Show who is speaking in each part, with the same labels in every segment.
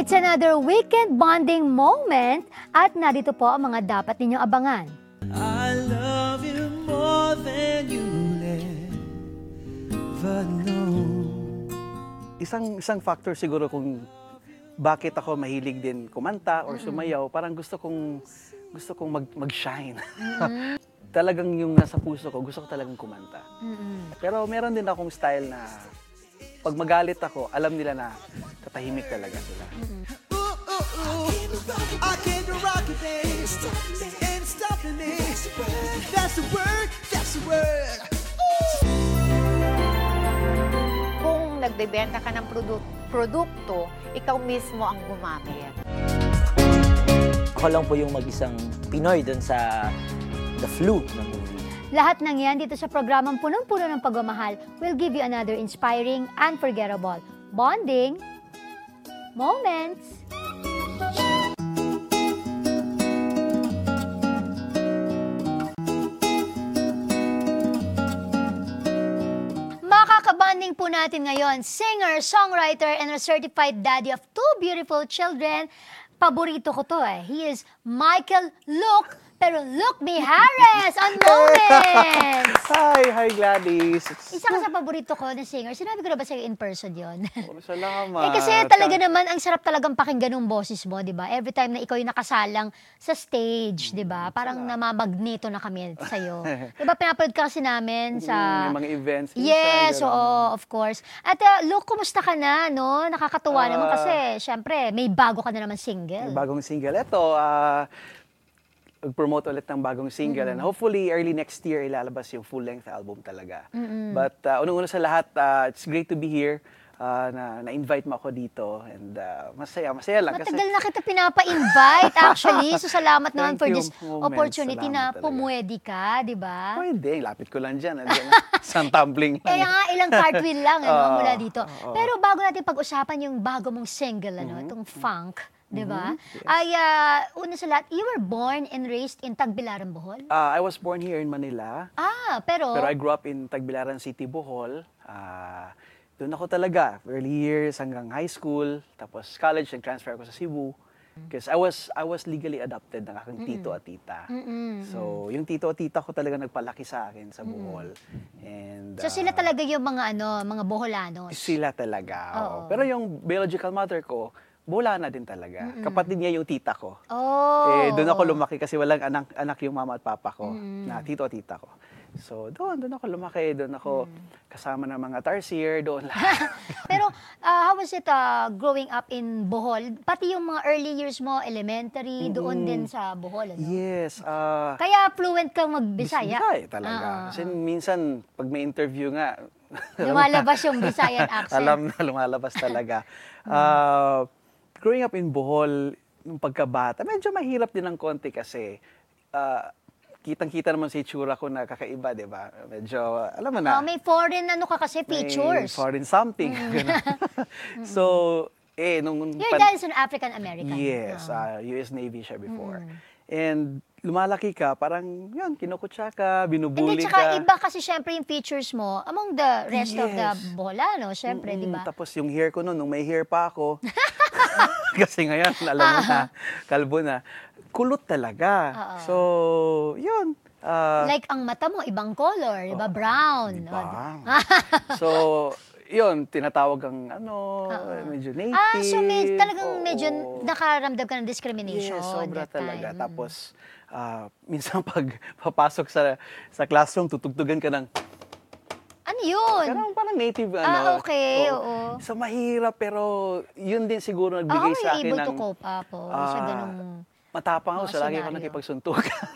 Speaker 1: It's another weekend bonding moment at narito po ang mga dapat ninyong abangan.
Speaker 2: I love you more than you'll ever know.
Speaker 3: Isang factor siguro kung bakit ako mahilig din kumanta or sumayaw, parang gusto kong mag-shine. Talagang yung nasa puso ko, gusto ko talagang kumanta. Pero meron din akong style na pag magalit ako, alam nila na tatahimik talaga sila.
Speaker 2: I came to rock it, babe. Ain't stopping me. That's the word, that's the word.
Speaker 4: Kung nagbebenta ka ng produkto, ikaw mismo ang gumamit.
Speaker 5: Ako lang po yung mag-isang Pinoy dun sa The Flu na movie.
Speaker 1: Lahat ng yan dito sa programang punong-puno ng pagmamahal will give you another inspiring, unforgettable bonding moments. Makakabanding po natin ngayon, singer, songwriter, and a certified daddy of two beautiful children. Paborito ko to eh. He is Michael Luke, pero Luke Mijares on Moments!
Speaker 3: Hi Gladys!
Speaker 1: Isa ka sa paborito ko na singer. Sinabi ko na ba sa'yo in person yon?
Speaker 3: Salamat.
Speaker 1: Kasi talaga naman, ang sarap talagang pakinggan ng boses mo, di ba? Every time na ikaw yung nakasalang sa stage, di ba? Parang namamagneto na kami sa'yo. Di ba, pinapanood ka kasi namin sa...
Speaker 3: May mga events.
Speaker 1: Yes, oo, of course. At Luke, kumusta ka na, no? Nakakatuwa naman kasi, syempre, may bago ka na naman single.
Speaker 3: Bagong single. Ito, mag-promote ulit ng bagong single and hopefully early next year ilalabas yung full-length album talaga. But unang-una sa lahat, it's great to be here. Na-invite mo ako dito and masaya lang.
Speaker 1: Matagal na kita pinapa-invite actually. So salamat naman for this
Speaker 3: Moments.
Speaker 1: opportunity
Speaker 3: Salamat
Speaker 1: na
Speaker 3: talaga.
Speaker 1: pumwede ka, di ba?
Speaker 3: Pwede, lapit ko lang dyan. Isang tumbling lang.
Speaker 1: Kaya nga, ilang cartwheel lang mula dito. Pero bago natin pag-usapan yung bago mong single, itong Funk, di ba? Ay, una sa lahat, you were born and raised in Tagbilaran, Bohol?
Speaker 3: I was born here in Manila.
Speaker 1: Pero
Speaker 3: I grew up in Tagbilaran City, Bohol. Doon ako talaga, early years hanggang high school, tapos college, nag-transfer ako sa Cebu. Because I was legally adopted ng aking tito at tita. So, yung tito at tita ko talaga nagpalaki sa akin sa Bohol. And,
Speaker 1: so sila talaga yung mga Boholanos?
Speaker 3: Sila talaga.
Speaker 1: Oo.
Speaker 3: Pero yung biological mother ko, Boholana din talaga. Kapatid niya yung tita ko. Doon ako lumaki kasi walang anak yung mama at papa ko, na tito at tita ko. So, doon ako lumaki, doon ako kasama ng mga tarsier, doon lahat.
Speaker 1: Pero, how was it growing up in Bohol? Pati yung mga early years mo, elementary, doon din sa Bohol, ano?
Speaker 3: Yes.
Speaker 1: Kaya fluent kang mag-Bisaya?
Speaker 3: Bisaya talaga. Kasi minsan, pag may interview nga,
Speaker 1: lumalabas yung Bisayan accent.
Speaker 3: alam na lumalabas talaga. Growing up in Bohol, nung pagkabata, medyo mahirap din ng konti kasi kitang-kita naman sa itsura ko na kakaiba, di ba? Medyo, alam mo na.
Speaker 1: May foreign features.
Speaker 3: May foreign something. So, nung...
Speaker 1: Your dad is an African-American.
Speaker 3: Yes, US Navy siya before. And lumalaki ka, parang, yun, kinukutsa ka, binubuli
Speaker 1: Hindi, tsaka
Speaker 3: ka.
Speaker 1: iba kasi syempre yung features mo among the rest of the Boholano, syempre, di ba?
Speaker 3: Tapos yung hair ko nung may hair pa ako, kasi ngayon, alam mo na, kalbo na, kulot talaga. So, yun.
Speaker 1: Like ang mata mo, ibang color, di ba? Brown.
Speaker 3: Diba? So, yun, tinatawag ang medyo native.
Speaker 1: So talagang medyo nakaramdam ka ng discrimination.
Speaker 3: Yes, sobra
Speaker 1: that
Speaker 3: talaga.
Speaker 1: time.
Speaker 3: Tapos, minsan pag papasok sa classroom, tutugtugan ka ng,
Speaker 1: Ano yun?
Speaker 3: parang native,
Speaker 1: okay, oo.
Speaker 3: So, mahirap, pero yun din siguro nagbigay sa akin
Speaker 1: able
Speaker 3: ng...
Speaker 1: to cope up, sa ganung...
Speaker 3: Matapang ako, so lagi ako
Speaker 1: scenario.
Speaker 3: nakipagsuntukan.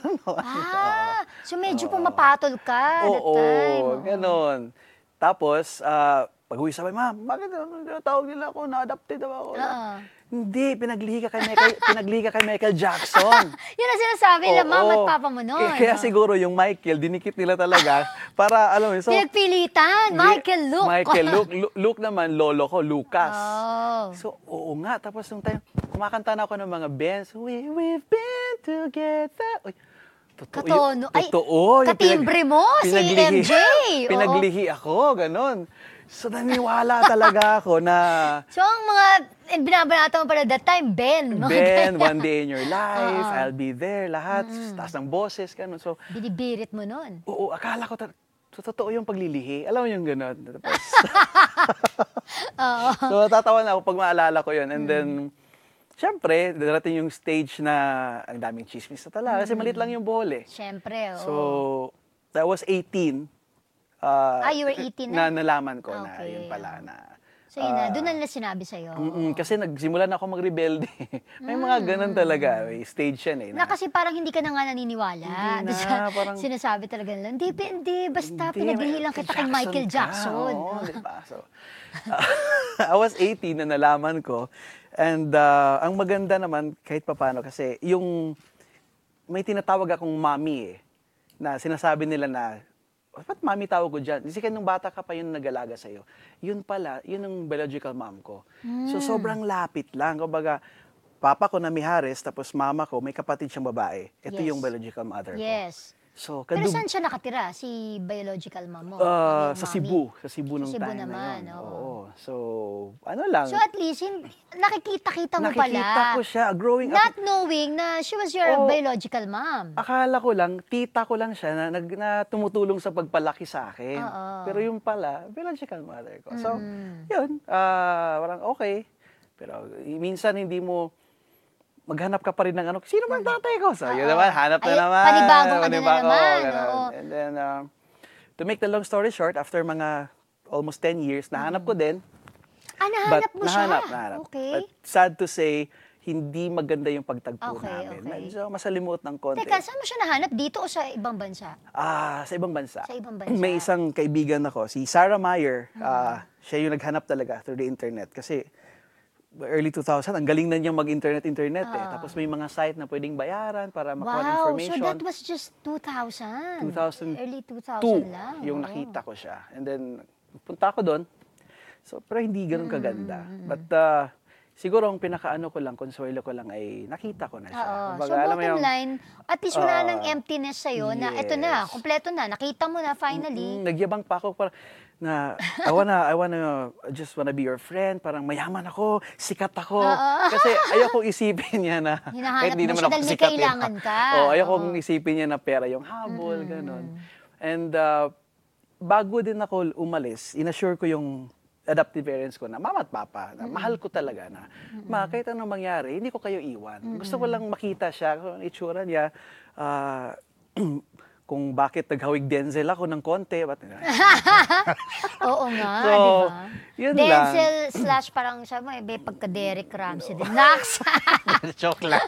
Speaker 1: So medyo pumapatol ka that time.
Speaker 3: Oo, ganon. Tapos, pag-uwi sabay, ma'am, bakit tawag nila ako, na-adopted ako? Hindi, pinaglihi ka kay Michael Jackson.
Speaker 1: Yun ang sinasabi nila, mama at papa mo nun.
Speaker 3: Kaya siguro yung Michael, dinikit nila talaga para, alam mo, so...
Speaker 1: Pinagpilitan, Michael Luke.
Speaker 3: Michael Luke naman, lolo ko, Lucas.
Speaker 1: Oh.
Speaker 3: So, oo nga. Tapos nung time, kumakanta na ako ng mga bands. We've been together. Uy,
Speaker 1: Katono. Ay,
Speaker 3: totoo.
Speaker 1: katimbre mo, si MJ. Oo.
Speaker 3: Pinaglihi ako, ganon. So naniwala talaga ako na
Speaker 1: So, ang mga binabanata mo pala that time, Ben. mga
Speaker 3: Ben,
Speaker 1: ganyan.
Speaker 3: One Day in Your Life, I'll Be There, lahat, taas ng boses, gano'n. So,
Speaker 1: Binibirit mo nun.
Speaker 3: oo, akala ko, totoo yung paglilihi. Alam mo yung gano'n. Tapos, so, tatawa na ako pag maalala ko yun. And then, syempre, darating yung stage na ang daming chismis na talaga. Kasi maliit lang yung buhol eh.
Speaker 1: Siyempre, oo.
Speaker 3: So, I was 18.
Speaker 1: You were 18 na?
Speaker 3: nalaman ko na
Speaker 1: Okay,
Speaker 3: yun pala na.
Speaker 1: So, yun na. Doon na nila sinabi sa'yo.
Speaker 3: Kasi nagsimula na ako magrebelde. May mga ganun talaga. May stage yan eh.
Speaker 1: Na kasi parang hindi ka na nga naniniwala.
Speaker 3: Hindi na,
Speaker 1: Doon
Speaker 3: parang-
Speaker 1: sinasabi talaga nila, hindi, basta
Speaker 3: Hindi,
Speaker 1: pinaglihilang kita kay Michael
Speaker 3: ka.
Speaker 1: Jackson.
Speaker 3: Oo, di ba? So, I was 18 na nalaman ko. And ang maganda naman, kahit papano, kasi yung may tinatawag akong mommy eh, na sinasabi nila na, ba't mami tawag ko dyan? Kasi nung bata ka pa yun nag-alaga sa'yo. Yun pala, yun ang biological mom ko. So sobrang lapit lang. Kumbaga, papa ko na Mijares, tapos mama ko, may kapatid siyang babae. Ito
Speaker 1: Yes.
Speaker 3: yung biological mother ko.
Speaker 1: Yes.
Speaker 3: So,
Speaker 1: Pero saan siya nakatira? Si biological mom mo? Yung
Speaker 3: sa
Speaker 1: mommy?
Speaker 3: Cebu. Sa Cebu nung
Speaker 1: Cebu
Speaker 3: time
Speaker 1: naman,
Speaker 3: na yun.
Speaker 1: oo.
Speaker 3: Oo. So, ano lang.
Speaker 1: So at least, nakikita-kita mo pala.
Speaker 3: Nakikita ko siya. Growing
Speaker 1: Not
Speaker 3: up,
Speaker 1: knowing na she was your
Speaker 3: Oo.
Speaker 1: biological mom.
Speaker 3: akala ko lang, tita ko lang siya na tumutulong sa pagpalaki sa akin.
Speaker 1: Oo.
Speaker 3: Pero yung pala, biological mother ko. So, yun. Parang okay. Pero minsan hindi mo maghanap ka pa rin ng ano, sino man tatay ko? So, yun naman, hanap na
Speaker 1: Ay,
Speaker 3: naman.
Speaker 1: panibagong ano na
Speaker 3: Panibago,
Speaker 1: naman,
Speaker 3: ganun.
Speaker 1: oo.
Speaker 3: And then, to make the long story short, after mga almost 10 years, nahanap ko din.
Speaker 1: Nahanap mo siya?
Speaker 3: Nahanap.
Speaker 1: Okay.
Speaker 3: But sad to say, hindi maganda yung pagtagpo
Speaker 1: Okay,
Speaker 3: namin.
Speaker 1: okay.
Speaker 3: Medyo masalimuot ng konti.
Speaker 1: Teka, saan mo siya nahanap? Dito o sa ibang bansa?
Speaker 3: Sa ibang bansa.
Speaker 1: Sa ibang bansa.
Speaker 3: May isang kaibigan ako, si Sarah Meyer. Siya yung naghanap talaga through the internet. Kasi early 2000, ang galing na niyang mag-internet eh. Tapos may mga site na pwedeng bayaran para makuha ng
Speaker 1: Wow, so
Speaker 3: information.
Speaker 1: that was just 2000?
Speaker 3: 2002
Speaker 1: Early 2000 lang?
Speaker 3: yung
Speaker 1: oo.
Speaker 3: nakita ko siya. And then, punta ako doon. So, pero hindi ganun kaganda. But, siguro ang pinakaano ko lang, consuelo ko lang ay nakita ko na siya.
Speaker 1: Oo.
Speaker 3: Kumbaga,
Speaker 1: So
Speaker 3: alam mo
Speaker 1: bottom
Speaker 3: yung-
Speaker 1: line, at least wala nang emptiness sa'yo na eto na,
Speaker 3: Yes.
Speaker 1: kompleto na, nakita mo na finally.
Speaker 3: Nagyabang pa ako na I just wanna be your friend, parang mayaman ako, sikat ako. Kasi ayoko isipin niya na
Speaker 1: Hinahanap
Speaker 3: di
Speaker 1: mo
Speaker 3: naman
Speaker 1: siya
Speaker 3: ako
Speaker 1: dahil may
Speaker 3: sikat,
Speaker 1: kailangan ka.
Speaker 3: ayoko
Speaker 1: Oo.
Speaker 3: isipin niya na pera yung habol, ganun. And bago din ako umalis, inassure ko yung adoptive parents ko na mama at papa, na mahal ko talaga na, kahit anong mangyari, hindi ko kayo iwan. Gusto ko lang makita siya, kung ang itsura niya, kung bakit naghawig Denzel ako ng konti.
Speaker 1: Oo nga,
Speaker 3: So,
Speaker 1: di ba?
Speaker 3: yun
Speaker 1: Denzel slash parang siya mo, may pagka-Derek Ramsey din. Nax!
Speaker 3: Joke lang.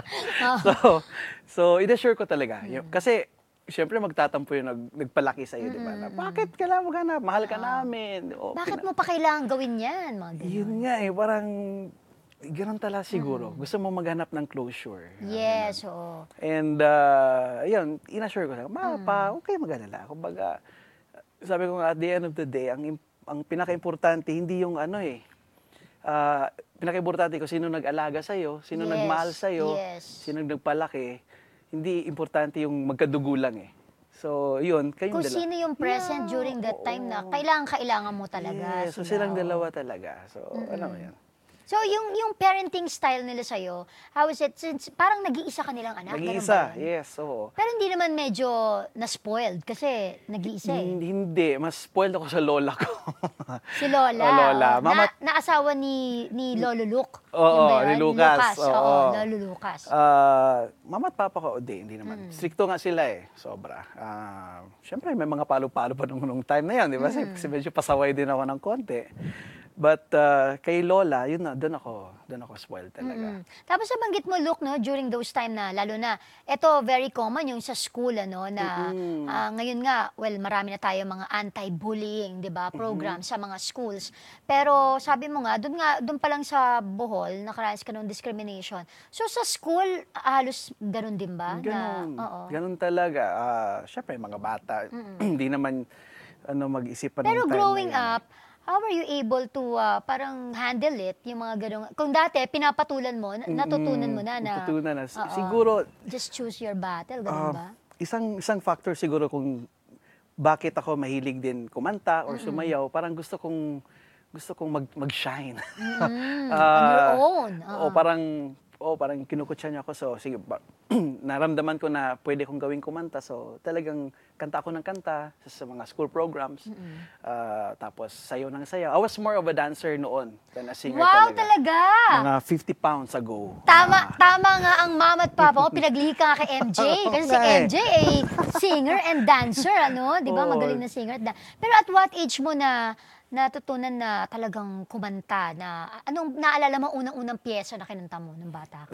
Speaker 3: so inassure ko talaga. Kasi, siyempre magtatampo yung nagpalaki sa'yo, di ba? Na, bakit kailangan maghanap? Mahal ka namin.
Speaker 1: Bakit mo pa kailangan gawin yan? Mga ganun.
Speaker 3: Yun nga eh, parang ganun talaga siguro. Gusto mo maghanap ng closure.
Speaker 1: Yes, oo.
Speaker 3: And, yun, inassure ko na, pa, okay mag-alala. Kumbaga, sabi ko nga, at the end of the day, ang pinaka-importante, hindi yung ano eh, pinaka-importante ko, sino nag-alaga sa'yo, sino
Speaker 1: Yes,
Speaker 3: nagmahal sa'yo,
Speaker 1: yes.
Speaker 3: sino nagpalaki, hindi importante yung magkadugo lang eh. So, yun, kayong
Speaker 1: Kung
Speaker 3: dalawa.
Speaker 1: sino yung present during that time na kailangan mo talaga.
Speaker 3: Yes, so
Speaker 1: sila,
Speaker 3: silang
Speaker 1: oo.
Speaker 3: dalawa talaga. So, alam mo yan.
Speaker 1: So, yung parenting style nila sa'yo, how is it? Since parang nag-iisa ka nilang anak, ganun ba
Speaker 3: Nag-iisa,
Speaker 1: yun?
Speaker 3: yes, oo.
Speaker 1: Pero hindi naman medyo na-spoiled kasi nag-iisa eh.
Speaker 3: Hindi, mas spoiled ako sa lola ko.
Speaker 1: Si Lola.
Speaker 3: Oh, Lola.
Speaker 1: oo.
Speaker 3: Mama-
Speaker 1: Naasawa ni Lolo Luke.
Speaker 3: Oo,
Speaker 1: Yun ba yun?
Speaker 3: ni Lucas.
Speaker 1: Oo,
Speaker 3: Oo.
Speaker 1: Lolo Lucas.
Speaker 3: Mama at papa ko, hindi naman. Stricto nga sila eh, sobra. Siyempre, may mga palo-palo pa nung time na yan, di ba? Kasi medyo pasaway din ako ng konti. But kay Lola, yun na, doon ako spoiled talaga.
Speaker 1: Tapos nabanggit mo, Luke, no, during those time na, lalo na, ito very common yung sa school, ano, na ngayon nga, well, marami na tayo mga anti-bullying, di ba, program sa mga schools. Pero sabi mo nga, doon pa lang sa Bohol, nakaranas ka ng discrimination. So sa school, halos ganun din ba?
Speaker 3: Ganun.
Speaker 1: Oo.
Speaker 3: Ganun talaga. Siyempre, mga bata, hindi naman mag-isip pa
Speaker 1: Pero
Speaker 3: nung time
Speaker 1: growing
Speaker 3: na yan.
Speaker 1: up, how are you able to parang handle it, yung mga ganun? Kung dati, pinapatulan mo, natutunan mo na.
Speaker 3: Natutunan na.
Speaker 1: Oo.
Speaker 3: Siguro,
Speaker 1: Just choose your battle, ganun ba?
Speaker 3: isang factor siguro kung bakit ako mahilig din kumanta or sumayaw, parang gusto kong mag-shine.
Speaker 1: On your own.
Speaker 3: O parang kinukutya niya ako. So, sige, naramdaman ko na pwede kong gawing kumanta. So, talagang kanta ako ng kanta sa mga school programs. Tapos, sayaw ng sayaw. I was more of a dancer noon than a singer
Speaker 1: Wow,
Speaker 3: talaga.
Speaker 1: talaga!
Speaker 3: Mga 50 pounds ago.
Speaker 1: Tama nga ang mama at papa ko, pinaglihi ka kay MJ. Kasi si MJ ay singer and dancer, ano? Di ba?
Speaker 3: Oo.
Speaker 1: Magaling na singer. Pero at what age mo na natutunan na talagang kumanta? Anong naalala mo unang-unang pyesa na kinanta mo ng bata ka?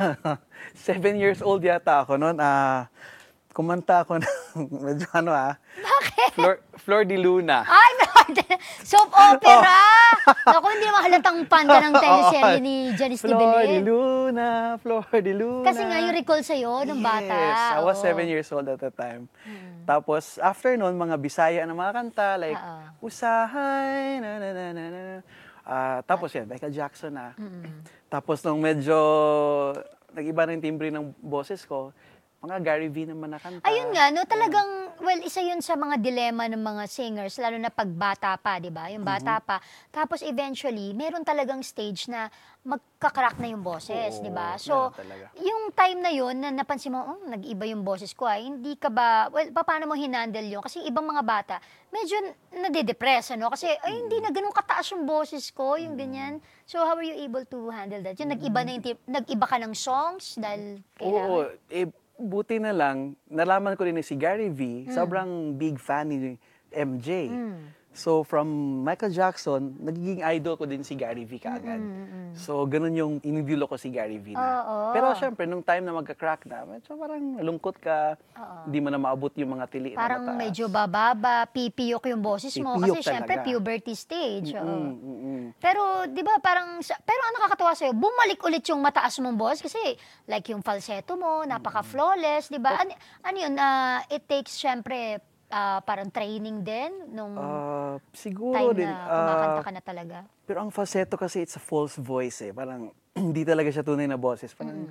Speaker 3: 7 years old yata ako noon. Kumanta ako ng medyo
Speaker 1: Bakit?
Speaker 3: Flor de Luna.
Speaker 1: Ay, soap opera! Naku, hindi naman halatang fan ka ng teleserye ni Janice de
Speaker 3: Flor de
Speaker 1: Belen.
Speaker 3: Luna, Flor de Luna.
Speaker 1: Kasi nga yung recall sa'yo nung bata.
Speaker 3: Yes, I was
Speaker 1: Oo.
Speaker 3: 7 years old at the time. Tapos, after nun, mga Bisaya na mga kanta, like, Usahay, na na na na na. Tapos yan, Michael Jackson na. Tapos nung medyo nag-iba na yung timbre ng boses ko, mga Gary V naman na kanta.
Speaker 1: Ayun nga, no, talagang, well, isa yun sa mga dilema ng mga singers, lalo na pag bata pa, di ba? Yung bata pa. Tapos eventually, meron talagang stage na magkakrak na yung boses,
Speaker 3: Oo,
Speaker 1: di ba? So,
Speaker 3: meron talaga.
Speaker 1: yung time na yun, na napansin mo, nag-iba yung boses ko, hindi ka ba, well, paano mo hinandle yun? Kasi ibang mga bata, medyo nade-depress, ano? Kasi, hindi na ganun kataas yung boses ko, yung ganyan. So, how were you able to handle that? Yung nag-iba ka ng songs dahil
Speaker 3: Oo,
Speaker 1: kailangan?
Speaker 3: buti na lang, nalaman ko rin na si Gary V, sobrang big fan ni MJ. So, from Michael Jackson, nagiging idol ko din si Gary V kaagad. So, ganun yung inidulo ko si Gary V na.
Speaker 1: Oo.
Speaker 3: Pero, syempre, nung time na magka-crack na, medyo parang lungkot ka, hindi mo na maabot yung mga tili
Speaker 1: Parang
Speaker 3: na mataas.
Speaker 1: medyo bababa, pipiyok yung boses mo.
Speaker 3: Pipiyok
Speaker 1: Kasi syempre,
Speaker 3: talaga.
Speaker 1: puberty stage. oo.
Speaker 3: Mm.
Speaker 1: Pero, di ba, pero ang nakakatawa sa'yo, bumalik ulit yung mataas mong boses. Kasi, like yung falsetto mo, napaka-flawless, di ba? Ano yun, it takes, syempre, parang training din nung
Speaker 3: Siguro
Speaker 1: time
Speaker 3: din.
Speaker 1: na kumakanta ka na talaga.
Speaker 3: Pero ang falsetto kasi it's a false voice eh. Parang hindi talaga siya tunay na boses. Parang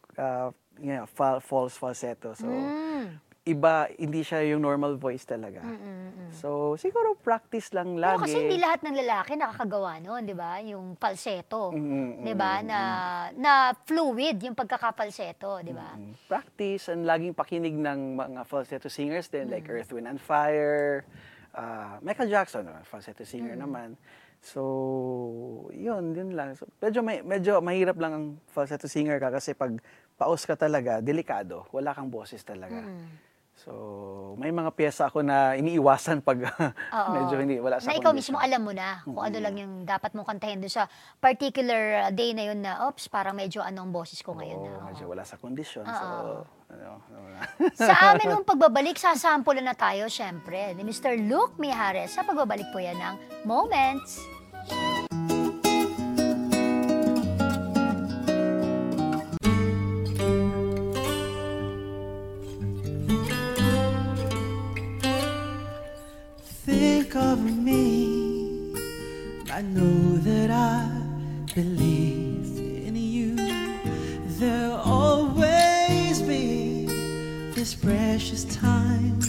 Speaker 3: false falsetto. So, iba, hindi siya yung normal voice talaga. So, siguro practice lang
Speaker 1: Pero
Speaker 3: lagi.
Speaker 1: kasi hindi lahat ng lalaki nakakagawa noon, di ba? Yung falsetto. Di ba? Na fluid yung pagkakapalsetto, di ba?
Speaker 3: Practice and laging pakinig ng mga falsetto singers din like Earth, Wind and Fire. Michael Jackson, falsetto singer naman. So, yun lang. So, medyo mahirap lang ang falsetto singer ka kasi pag paus ka talaga, delikado. Wala kang boses talaga. So, may mga pyesa ako na iniiwasan pag medyo wala sa
Speaker 1: Na ikaw
Speaker 3: condition.
Speaker 1: mismo alam mo na kung ano lang yung dapat mong kantahin doon sa particular day na yun na, oops, parang medyo anong boses ko ngayon na.
Speaker 3: Oo, medyo wala sa kondisyon. So,
Speaker 1: Sa amin nung pagbabalik, sasample na tayo, syempre, ni Mr. Luke Mijares. Sa pagbabalik po yan ng Moments.
Speaker 2: Think of me. I know that I believe in you. There'll always be this precious time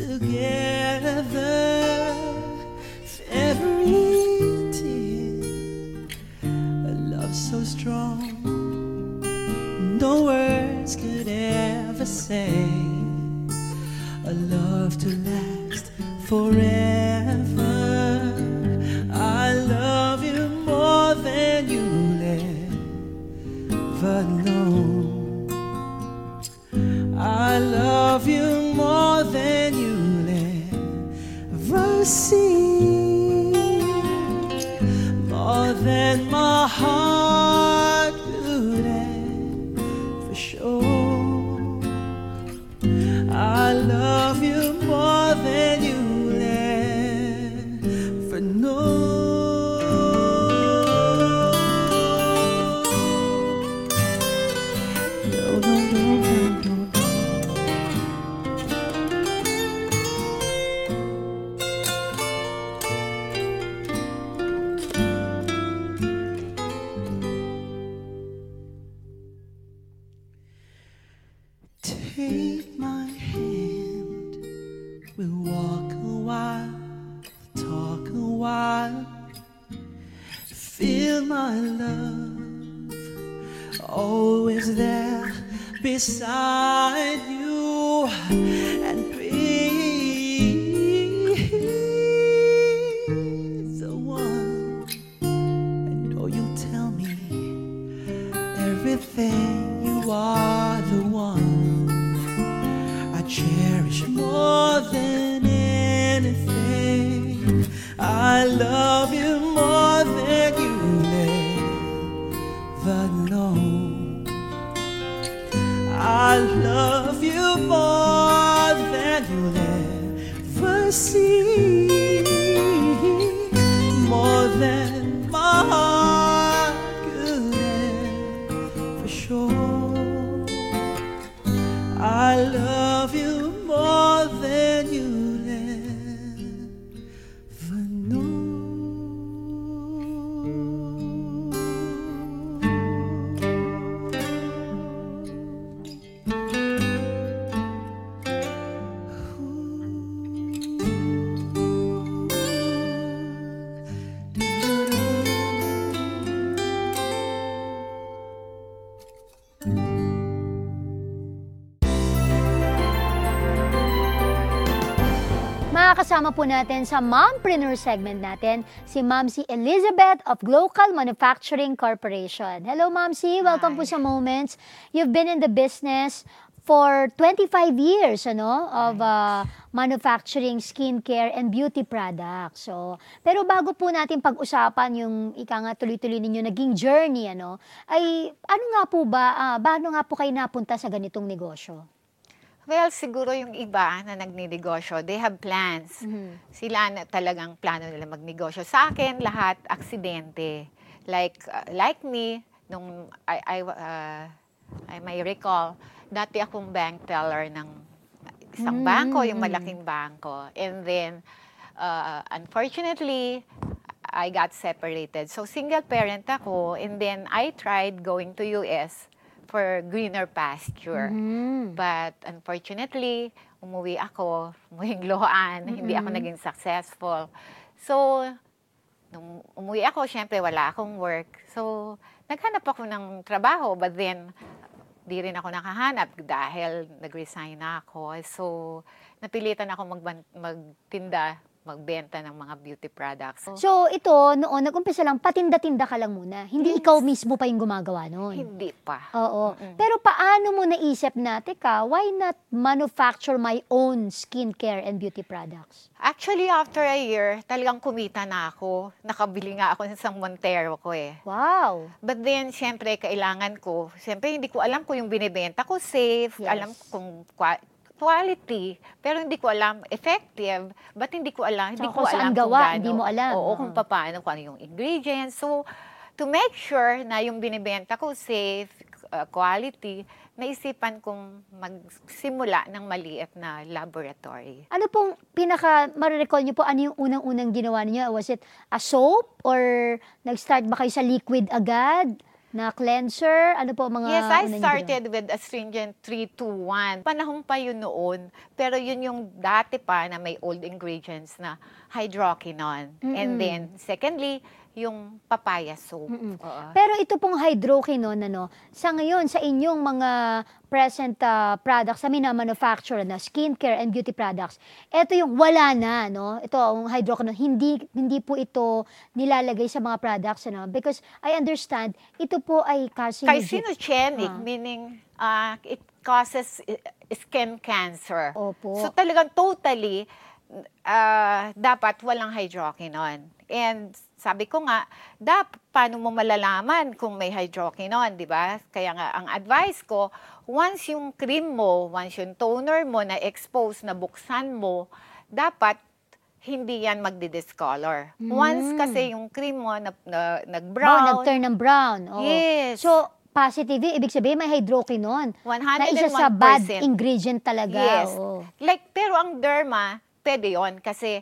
Speaker 2: together. Every tear, a love so strong, no words could ever say. A love to last forever. I love you more than you'll ever know. I love you more than you'll ever see. More than my heart could ever show. I love you more than you'll ever know. No, no, no, no, no, no. feel my love always there beside you, and please, the one, I know you'll tell me everything. You are the one I cherish more than anything. I love you more than you'll ever know. I love you more than you'll ever see, more than my heart could ever show. I love you more than you'll ever know.
Speaker 1: Makakasama po natin sa Mompreneur segment natin si Ma'am si Elizabeth of Glocal Manufacturing Corporation. Hello Ma'am si, welcome po sa Moments. You've been in the business for 25 years of manufacturing skincare and beauty products. So, pero bago po natin pag-usapan yung nga tuloy-tuloy ninyo naging journey ay ano nga po ba paano nga po kayo napunta sa ganitong negosyo?
Speaker 4: Well, siguro yung iba na nagninegosyo, they have plans. Sila na talagang plano nila magnegosyo. Sa akin, lahat aksidente. Like me, nung I may recall, dati akong bank teller ng isang bangko, yung malaking bangko. And then, unfortunately, I got separated. So, single parent ako. And then, I tried going to US for greener pasture. But unfortunately, umuwing loan, hindi ako naging successful. So, nung umuwi ako, syempre wala akong work. So, naghanap ako ng trabaho, but then, di rin ako nakahanap dahil nag-resign na ako. So, napilitan ako magtinda, magbenta ng mga beauty products.
Speaker 1: So, ito, noon, nag-umpisa lang, patinda-tinda ka lang muna. Hindi ikaw mismo pa yung gumagawa noon.
Speaker 4: Hindi pa.
Speaker 1: Oo. Pero paano mo naisip na, teka, why not manufacture my own skincare and beauty products?
Speaker 4: Actually, after a year, talagang kumita na ako. Nakabili nga ako ng isang Montero ko eh.
Speaker 1: Wow!
Speaker 4: But then, siyempre, kailangan ko, siyempre, hindi ko alam kung yung binibenta ko safe,
Speaker 1: Yes.
Speaker 4: alam kung quality, pero hindi ko alam effective, but hindi ko alam, hindi
Speaker 1: Tsaka
Speaker 4: ko
Speaker 1: kung
Speaker 4: alam
Speaker 1: saan
Speaker 4: kung
Speaker 1: gawa,
Speaker 4: gaano.
Speaker 1: hindi mo alam.
Speaker 4: Oo, kung paano, kung ano yung ingredients. So, to make sure na yung binibenta ko safe, quality, naisipan kong magsimula ng maliit na laboratory.
Speaker 1: Ano pong marirecall niyo po, ano yung unang-unang ginawa niyo? Was it a soap or nag-start ba kayo sa liquid agad? Na cleanser? Ano po mga
Speaker 4: Yes, I
Speaker 1: una niyong
Speaker 4: started with Astringent 321. Panahon pa yun noon, pero yun yung dati pa na may old ingredients na hydroquinone. And then, secondly, yung papaya soap. Oo.
Speaker 1: Pero ito pong hydroquinone, sa ngayon, sa inyong mga present products na manufacture na skincare and beauty products, ito yung wala na, Ito, ang hydroquinone, hindi po ito nilalagay sa mga products, Because I understand, ito po ay
Speaker 4: Carcinogenic, meaning it causes skin cancer.
Speaker 1: Opo.
Speaker 4: So talagang totally, dapat walang hydroquinone. And sabi ko nga, paano mo malalaman kung may hydroquinone, di ba? Kaya nga, ang advice ko, once yung cream mo, once yung toner mo na expose, na buksan mo, dapat hindi yan magdi-discolor. Once kasi yung cream mo nag-brown.
Speaker 1: nag-turn ng brown. Oo.
Speaker 4: Yes.
Speaker 1: So, positive, ibig sabihin may hydroquinone.
Speaker 4: 101%.
Speaker 1: Na isa sa bad ingredient talaga.
Speaker 4: Yes.
Speaker 1: Oo.
Speaker 4: Pero ang derma, pwede yun kasi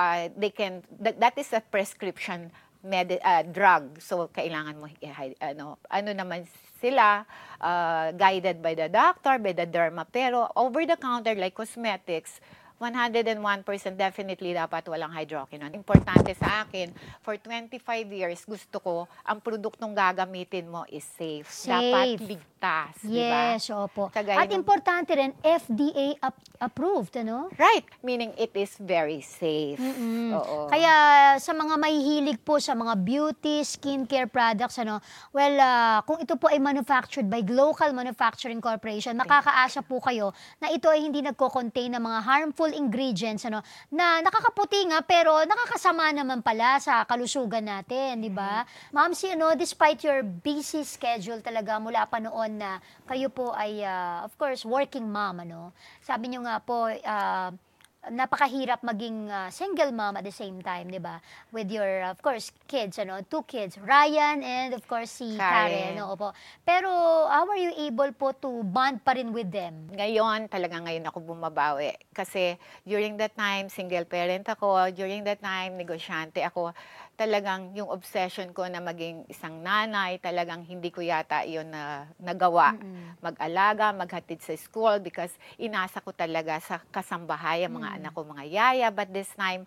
Speaker 4: that is a prescription drug. So, kailangan mo, ano naman sila, guided by the doctor, by the derma. Pero over-the-counter, like cosmetics, 101% definitely dapat walang hydroquinone. Importante sa akin, for 25 years, gusto ko, ang produktong gagamitin mo is safe. Dapat ligtas, di ba?
Speaker 1: Yes, opo.
Speaker 4: Kagaya
Speaker 1: At
Speaker 4: nung-
Speaker 1: importante rin, FDA approved, ano?
Speaker 4: Right, meaning it is very safe. Oo.
Speaker 1: Kaya sa mga mahihilig po sa mga beauty, skincare products, ano, well, kung ito po ay manufactured by Global Manufacturing Corporation, makakaasa po kayo na ito ay hindi nagko-contain ng mga harmful ingredients, ano, na nakakaputi nga pero nakakasama naman pala sa kalusugan natin, di ba? Ma'am, ano, despite your busy schedule talaga mula pa noon na kayo po ay, of course, working mom, ano, sabi nyo nga po, napakahirap maging single mom at the same time, di ba? With your, of course, kids, ano, 2 kids, Ryan and of course si Karen. Oo po. Pero how are you able po to bond pa rin with them?
Speaker 4: Ngayon, talaga ngayon ako bumabawi. Kasi during that time, single parent ako. During that time, negosyante ako. Talagang yung obsession ko na maging isang nanay, talagang hindi ko yata yun na nagawa. Mag-alaga, maghatid sa school because inasa ko talaga sa kasambahay ang mga anak ko, mga yaya. But this time,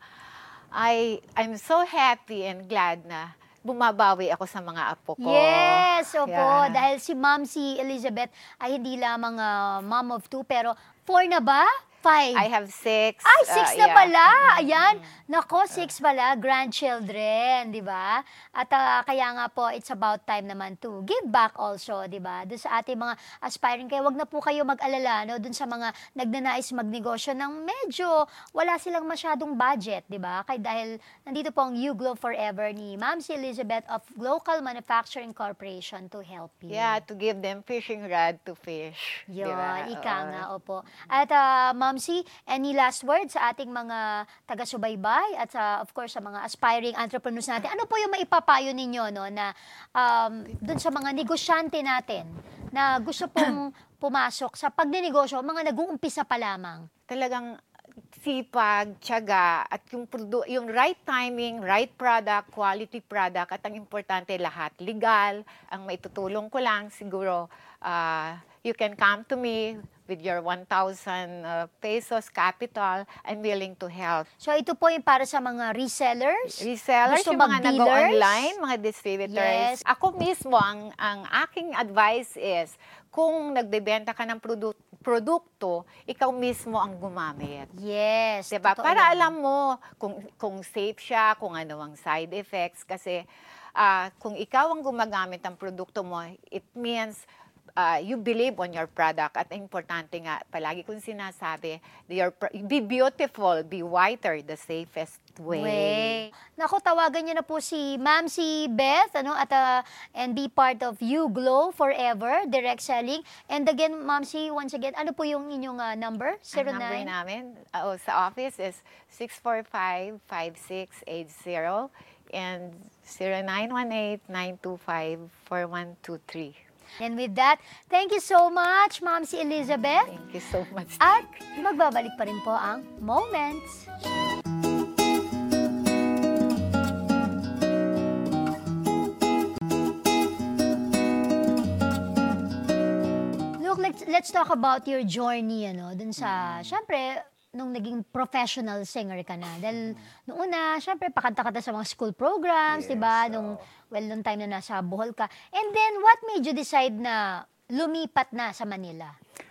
Speaker 4: I'm so happy and glad na bumabawi ako sa mga apo ko.
Speaker 1: Yes, opo.
Speaker 4: Yeah.
Speaker 1: Dahil si Elizabeth ay hindi lamang mom of 2, pero 4 na ba? 5.
Speaker 4: I have 6.
Speaker 1: Ay, 6 na
Speaker 4: yeah.
Speaker 1: pala. Ayan. Nako, 6 pala. Grandchildren, di ba? At kaya nga po, it's about time naman to give back also, di ba? Doon sa ating mga aspiring. Kaya wag na po kayo mag-alala, no? Doon sa mga nagnanais magnegosyo ng medyo wala silang masyadong budget, di ba? Kaya dahil nandito po ang You Glow Forever ni Ma'am si Elizabeth of Local Manufacturing Corporation to help you.
Speaker 4: Yeah, to give them fishing rod to fish.
Speaker 1: Yun,
Speaker 4: diba?
Speaker 1: ika
Speaker 4: Oo.
Speaker 1: nga, opo. At Ma'am C, any last words sa ating mga taga-subaybay at of course sa mga aspiring entrepreneurs natin? Ano po yung maipapayo ninyo, no, na dun sa mga negosyante natin na gusto pong pumasok sa pagninegosyo, mga nag-uumpisa pa lamang?
Speaker 4: Talagang sipag, tiyaga, at yung right timing, right product, quality product, at ang importante lahat, legal. Ang maitutulong ko lang, siguro, you can come to me with your 1,000 pesos capital. I'm willing to help.
Speaker 1: So ito po yung para sa mga resellers?
Speaker 4: Resellers,
Speaker 1: Gusto
Speaker 4: yung mga
Speaker 1: mag-dealers?
Speaker 4: nag-online, mga distributors.
Speaker 1: Yes.
Speaker 4: Ako mismo, ang aking advice is, kung nagbebenta ka ng produkto, ikaw mismo ang gumamit.
Speaker 1: Yes.
Speaker 4: Diba?
Speaker 1: totoo
Speaker 4: Para
Speaker 1: yan.
Speaker 4: alam mo kung safe siya, kung ano ang side effects. Kasi kung ikaw ang gumagamit ng produkto mo, it means you believe on your product. At importante nga, palagi kong sinasabi, be beautiful, be whiter, the safest way.
Speaker 1: Naku, tawagan niyo na po si Ma'am si Beth, ano, at and be part of You Glow Forever, direct selling. And again, Ma'am si, once again, ano po yung inyong number?
Speaker 4: Ang number namin sa office is 645-5680 and 0918-925-4123.
Speaker 1: And with that, thank you so much, Ma'am si Elizabeth.
Speaker 4: Thank you so much.
Speaker 1: At magbabalik pa rin po ang Moments. Look, let's talk about your journey, ano, dun sa, syempre, nung naging professional singer ka na. Dahil noong una, syempre, pakanta-kanta sa mga school programs,
Speaker 3: Yes,
Speaker 1: di ba? Nung time na nasa Bohol ka. And then, what made you decide na lumipat na sa Manila?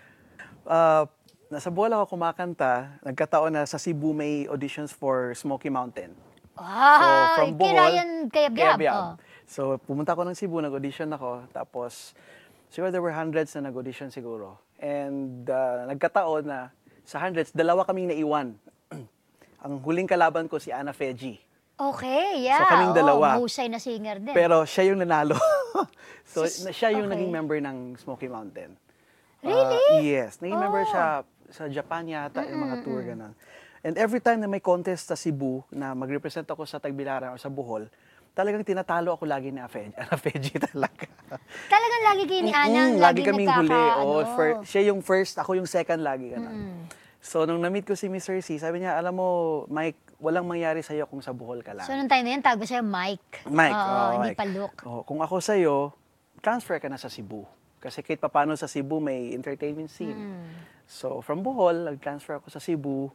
Speaker 3: Nasa Bohol ako kumakanta. Nagkataon na sa Cebu may auditions for Smoky Mountain.
Speaker 1: Wow!
Speaker 3: from Bohol,
Speaker 1: Kaya Biab. Oh.
Speaker 3: So, pumunta ako ng Cebu, nag-audition ako. Tapos, siguro there were hundreds na nag-audition siguro. And nagkataon na sa hundreds, 2 kaming naiwan. Ang huling kalaban ko si Ana Feji.
Speaker 1: Okay, yeah.
Speaker 3: So, kaming dalawa.
Speaker 1: Mahusay na singer din.
Speaker 3: Pero siya yung nanalo. So, siya yung
Speaker 1: okay.
Speaker 3: naging member ng Smoky Mountain.
Speaker 1: Really?
Speaker 3: Yes. Naging member siya sa Japan yata, yung mga tour, gano'n. And every time na may contest sa Cebu, na mag-represent ako sa Tagbilaran o sa Bohol, talagang tinatalo ako lagi ni Ana Feji talaga.
Speaker 1: Talagang lagi kayo ni Ana,
Speaker 3: Lagi kaming huli.
Speaker 1: ano.
Speaker 3: Siya yung first, ako yung second lagi. Ganun. So, nung na-meet ko si Mr. C, sabi niya, alam mo, Mike, walang mangyari sa'yo kung sa Bohol ka lang.
Speaker 1: So, nung time na yun, tawag ko sa'yo Mike.
Speaker 3: Mike,
Speaker 1: Oo, hindi
Speaker 3: Mike.
Speaker 1: pa Luke.
Speaker 3: Kung ako sa'yo, transfer ka na sa Cebu. Kasi kahit papano sa Cebu, may entertainment scene. So, from Bohol, nag-transfer ako sa Cebu.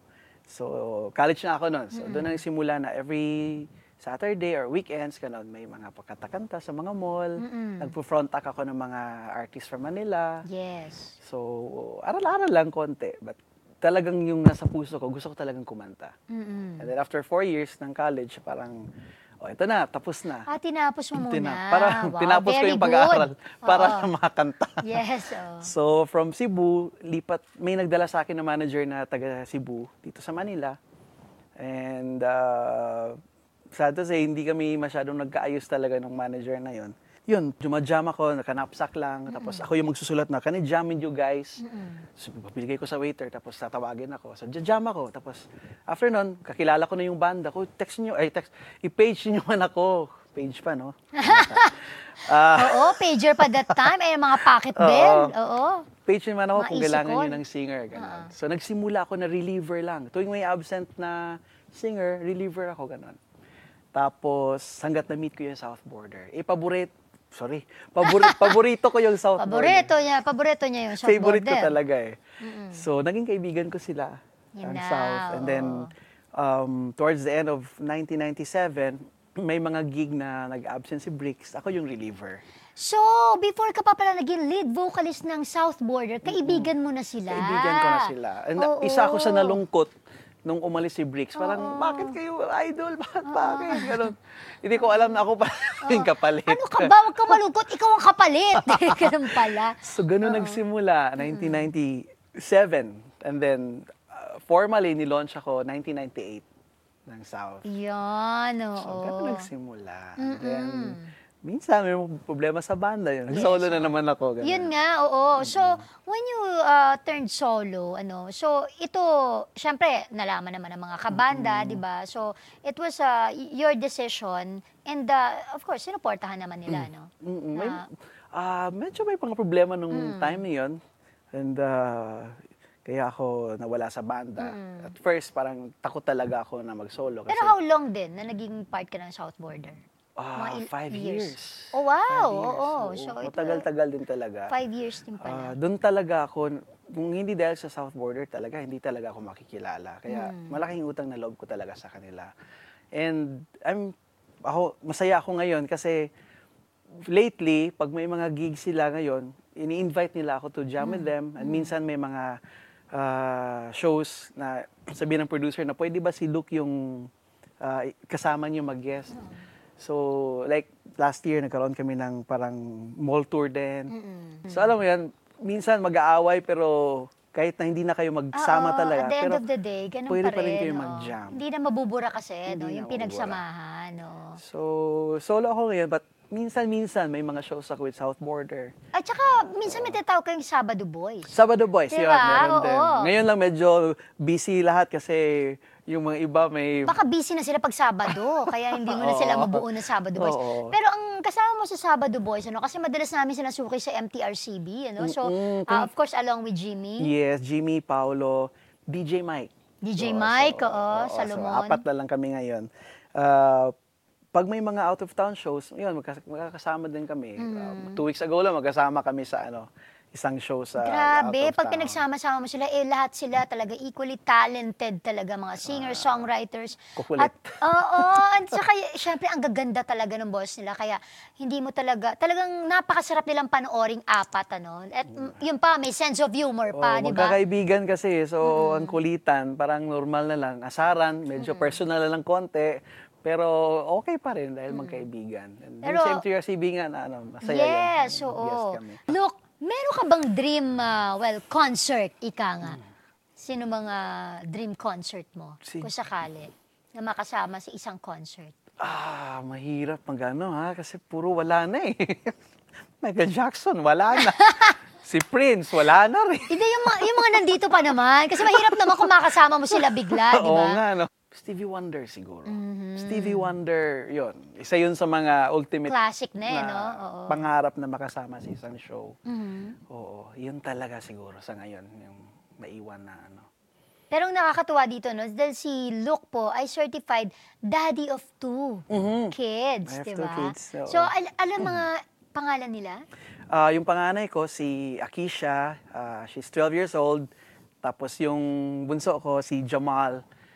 Speaker 3: So, college na ako noon. So, doon na nagsimula na every Saturday or weekends, ganun, may mga pagkatakanta sa mga mall. Nagpo-front act ako ng mga artists from Manila.
Speaker 1: Yes.
Speaker 3: So, aral-aral lang konti. But talagang yung nasa puso ko, gusto ko talagang kumanta. And then after 4 years ng college, parang, ito na, tapos na.
Speaker 1: Tinapos mo muna. Wow,
Speaker 3: tinapos ko
Speaker 1: very
Speaker 3: yung pag-aaral
Speaker 1: good.
Speaker 3: para
Speaker 1: Oo.
Speaker 3: makanta.
Speaker 1: Yes.
Speaker 3: So, from Cebu, may nagdala sa akin na manager na taga Cebu, dito sa Manila. And, sad to say, hindi kami masyadong nagkaayos talaga ng manager na yon. Yun, jumajam ako, nakanapsak lang, tapos ako yung magsusulat na, can I jam with you guys? So, papiligay ko sa waiter, tapos tatawagin ako. So, jam ako. Tapos, after nun, kakilala ko na yung banda ko, i-page nyo man ako. Page pa, no?
Speaker 1: Oo, pager pa that time. Mga pocket bell. Oo.
Speaker 3: Page naman ako
Speaker 1: Mga
Speaker 3: kung
Speaker 1: easy
Speaker 3: kailangan
Speaker 1: call.
Speaker 3: nyo ng singer. Ganun. So, nagsimula ako na reliever lang. Tuwing may absent na singer, reliever ako, ganun. Tapos, hanggat na-meet ko yung South Border. Paborito ko yung South Border.
Speaker 1: Paborito niya yung South
Speaker 3: Favorite ko
Speaker 1: Border.
Speaker 3: talaga eh. So, naging kaibigan ko sila.
Speaker 1: Yun
Speaker 3: Ang
Speaker 1: na,
Speaker 3: South. And then, towards the end of 1997, may mga gig na nag-absent si Bricks. Ako yung reliever.
Speaker 1: So, before ka pa pala naging lead vocalist ng South Border, kaibigan mo na sila.
Speaker 3: Kaibigan ko na sila. And
Speaker 1: Oo.
Speaker 3: isa ako sa nalungkot nung umalis si Bricks. Parang, bakit kayo idol? Bakit? Ganun. Hindi ko alam na ako pa yung kapalit.
Speaker 1: Ano ka ba? Huwag ka malungkot. Ikaw ang kapalit. Ganun pala.
Speaker 3: So, ganun nagsimula, 1997. And then, formally, nilaunch ako 1998 ng South.
Speaker 1: Yan, oo.
Speaker 3: So, ganun nagsimula. And then, minsan may problema sa banda yun. Nag-solo na naman ako. Ganun.
Speaker 1: Yun nga, oo. So, when you turned solo, so ito, syempre, nalaman naman ng mga kabanda, di ba? So, it was your decision and, of course, sinuportahan naman nila, no?
Speaker 3: Medyo may mga problema nung time na yun. And, kaya ako nawala sa banda. At first, parang takot talaga ako na mag-solo. Kasi,
Speaker 1: Pero how long din na naging part ka ng South Border? Mga
Speaker 3: 5 years.
Speaker 1: Oh, wow!
Speaker 3: 5 years.
Speaker 1: Oo. So,
Speaker 3: matagal-tagal din talaga.
Speaker 1: 5 years din pala.
Speaker 3: Doon talaga ako, kung hindi dahil sa South Border talaga, hindi talaga ako makikilala. Kaya malaking utang na loob ko talaga sa kanila. And masaya ako ngayon kasi lately, pag may mga gigs sila ngayon, ini-invite nila ako to jam with them. And minsan may mga shows na sabihin ng producer na pwede ba si Luke yung kasama niyo mag-guest. So, like, last year, nagkaroon kami ng parang mall tour din. So, alam mo yan, minsan mag-aaway, pero kahit na hindi na kayo magsama talaga.
Speaker 1: At the end
Speaker 3: pero
Speaker 1: of the day, ganun
Speaker 3: pwede
Speaker 1: pa rin.
Speaker 3: kayo
Speaker 1: oo.
Speaker 3: mag-jam.
Speaker 1: Hindi na mabubura kasi, no?
Speaker 3: Hindi
Speaker 1: Yung
Speaker 3: na
Speaker 1: pinagsamahan, no?
Speaker 3: So, solo ako ngayon, but minsan may mga shows ako with South Border.
Speaker 1: At saka, minsan may tatawag kayong Sabado Boys.
Speaker 3: Sabado Boys,
Speaker 1: Diba?
Speaker 3: yun, meron din.
Speaker 1: Oo.
Speaker 3: Ngayon lang medyo busy lahat kasi yung mga iba may...
Speaker 1: Baka busy na sila pag Sabado, kaya hindi mo na sila mabuo na Sabado Boys.
Speaker 3: Oo.
Speaker 1: Pero ang kasama mo sa Sabado Boys, kasi madalas namin sila suki sa MTRCB, So, of course, along with Jimmy,
Speaker 3: Yes, Jimmy, Paolo, DJ Mike.
Speaker 1: DJ Mike, Salomon.
Speaker 3: So, 4 na lang kami ngayon. Pag may mga out-of-town shows, yun, magkakasama din kami. 2 weeks ago lang, magkasama kami sa isang show sa
Speaker 1: Grabe,
Speaker 3: out of
Speaker 1: pag
Speaker 3: town.
Speaker 1: pinagsama-sama mo sila, lahat sila talaga equally talented talaga, mga singer-songwriters.
Speaker 3: Kukulit.
Speaker 1: At, at saka, syempre, ang gaganda talaga ng boss nila. Kaya, hindi mo talagang napakasarap nilang panooring 4, At yun pa, may sense of humor pa, di ba?
Speaker 3: Magkakaibigan kasi, so ang kulitan, parang normal na lang. Asaran, medyo personal na lang konti. Pero okay pa rin dahil magkaibigan. And
Speaker 1: Pero-
Speaker 3: same to your nga na masaya yan.
Speaker 1: Yes, oo.
Speaker 3: Yes kami.
Speaker 1: Look, meron ka bang dream, concert, ika nga? Sino mga dream concert mo, kung sakali, na makasama sa isang concert?
Speaker 3: Mahirap kasi puro wala na eh. Michael Jackson, wala na. Si Prince, wala na rin.
Speaker 1: Hindi, yung mga nandito pa naman. Kasi mahirap naman kung makasama mo sila bigla, di
Speaker 3: Oo
Speaker 1: ba?
Speaker 3: nga, no? Stevie Wonder siguro. Stevie Wonder, yun. Isa yun sa mga ultimate
Speaker 1: Classic na no? Oo.
Speaker 3: pangarap na makasama sa isang show. Oo, yun talaga siguro sa ngayon, yung maiwan na
Speaker 1: Pero ang nakakatuwa dito, dahil si Luke po ay certified daddy of 2 kids,
Speaker 3: I have
Speaker 1: di
Speaker 3: 2
Speaker 1: ba?
Speaker 3: kids, oo.
Speaker 1: So, alam mga pangalan nila?
Speaker 3: Yung panganay ko, si Akisha, she's 12 years old. Tapos yung bunso ko, si Jamal.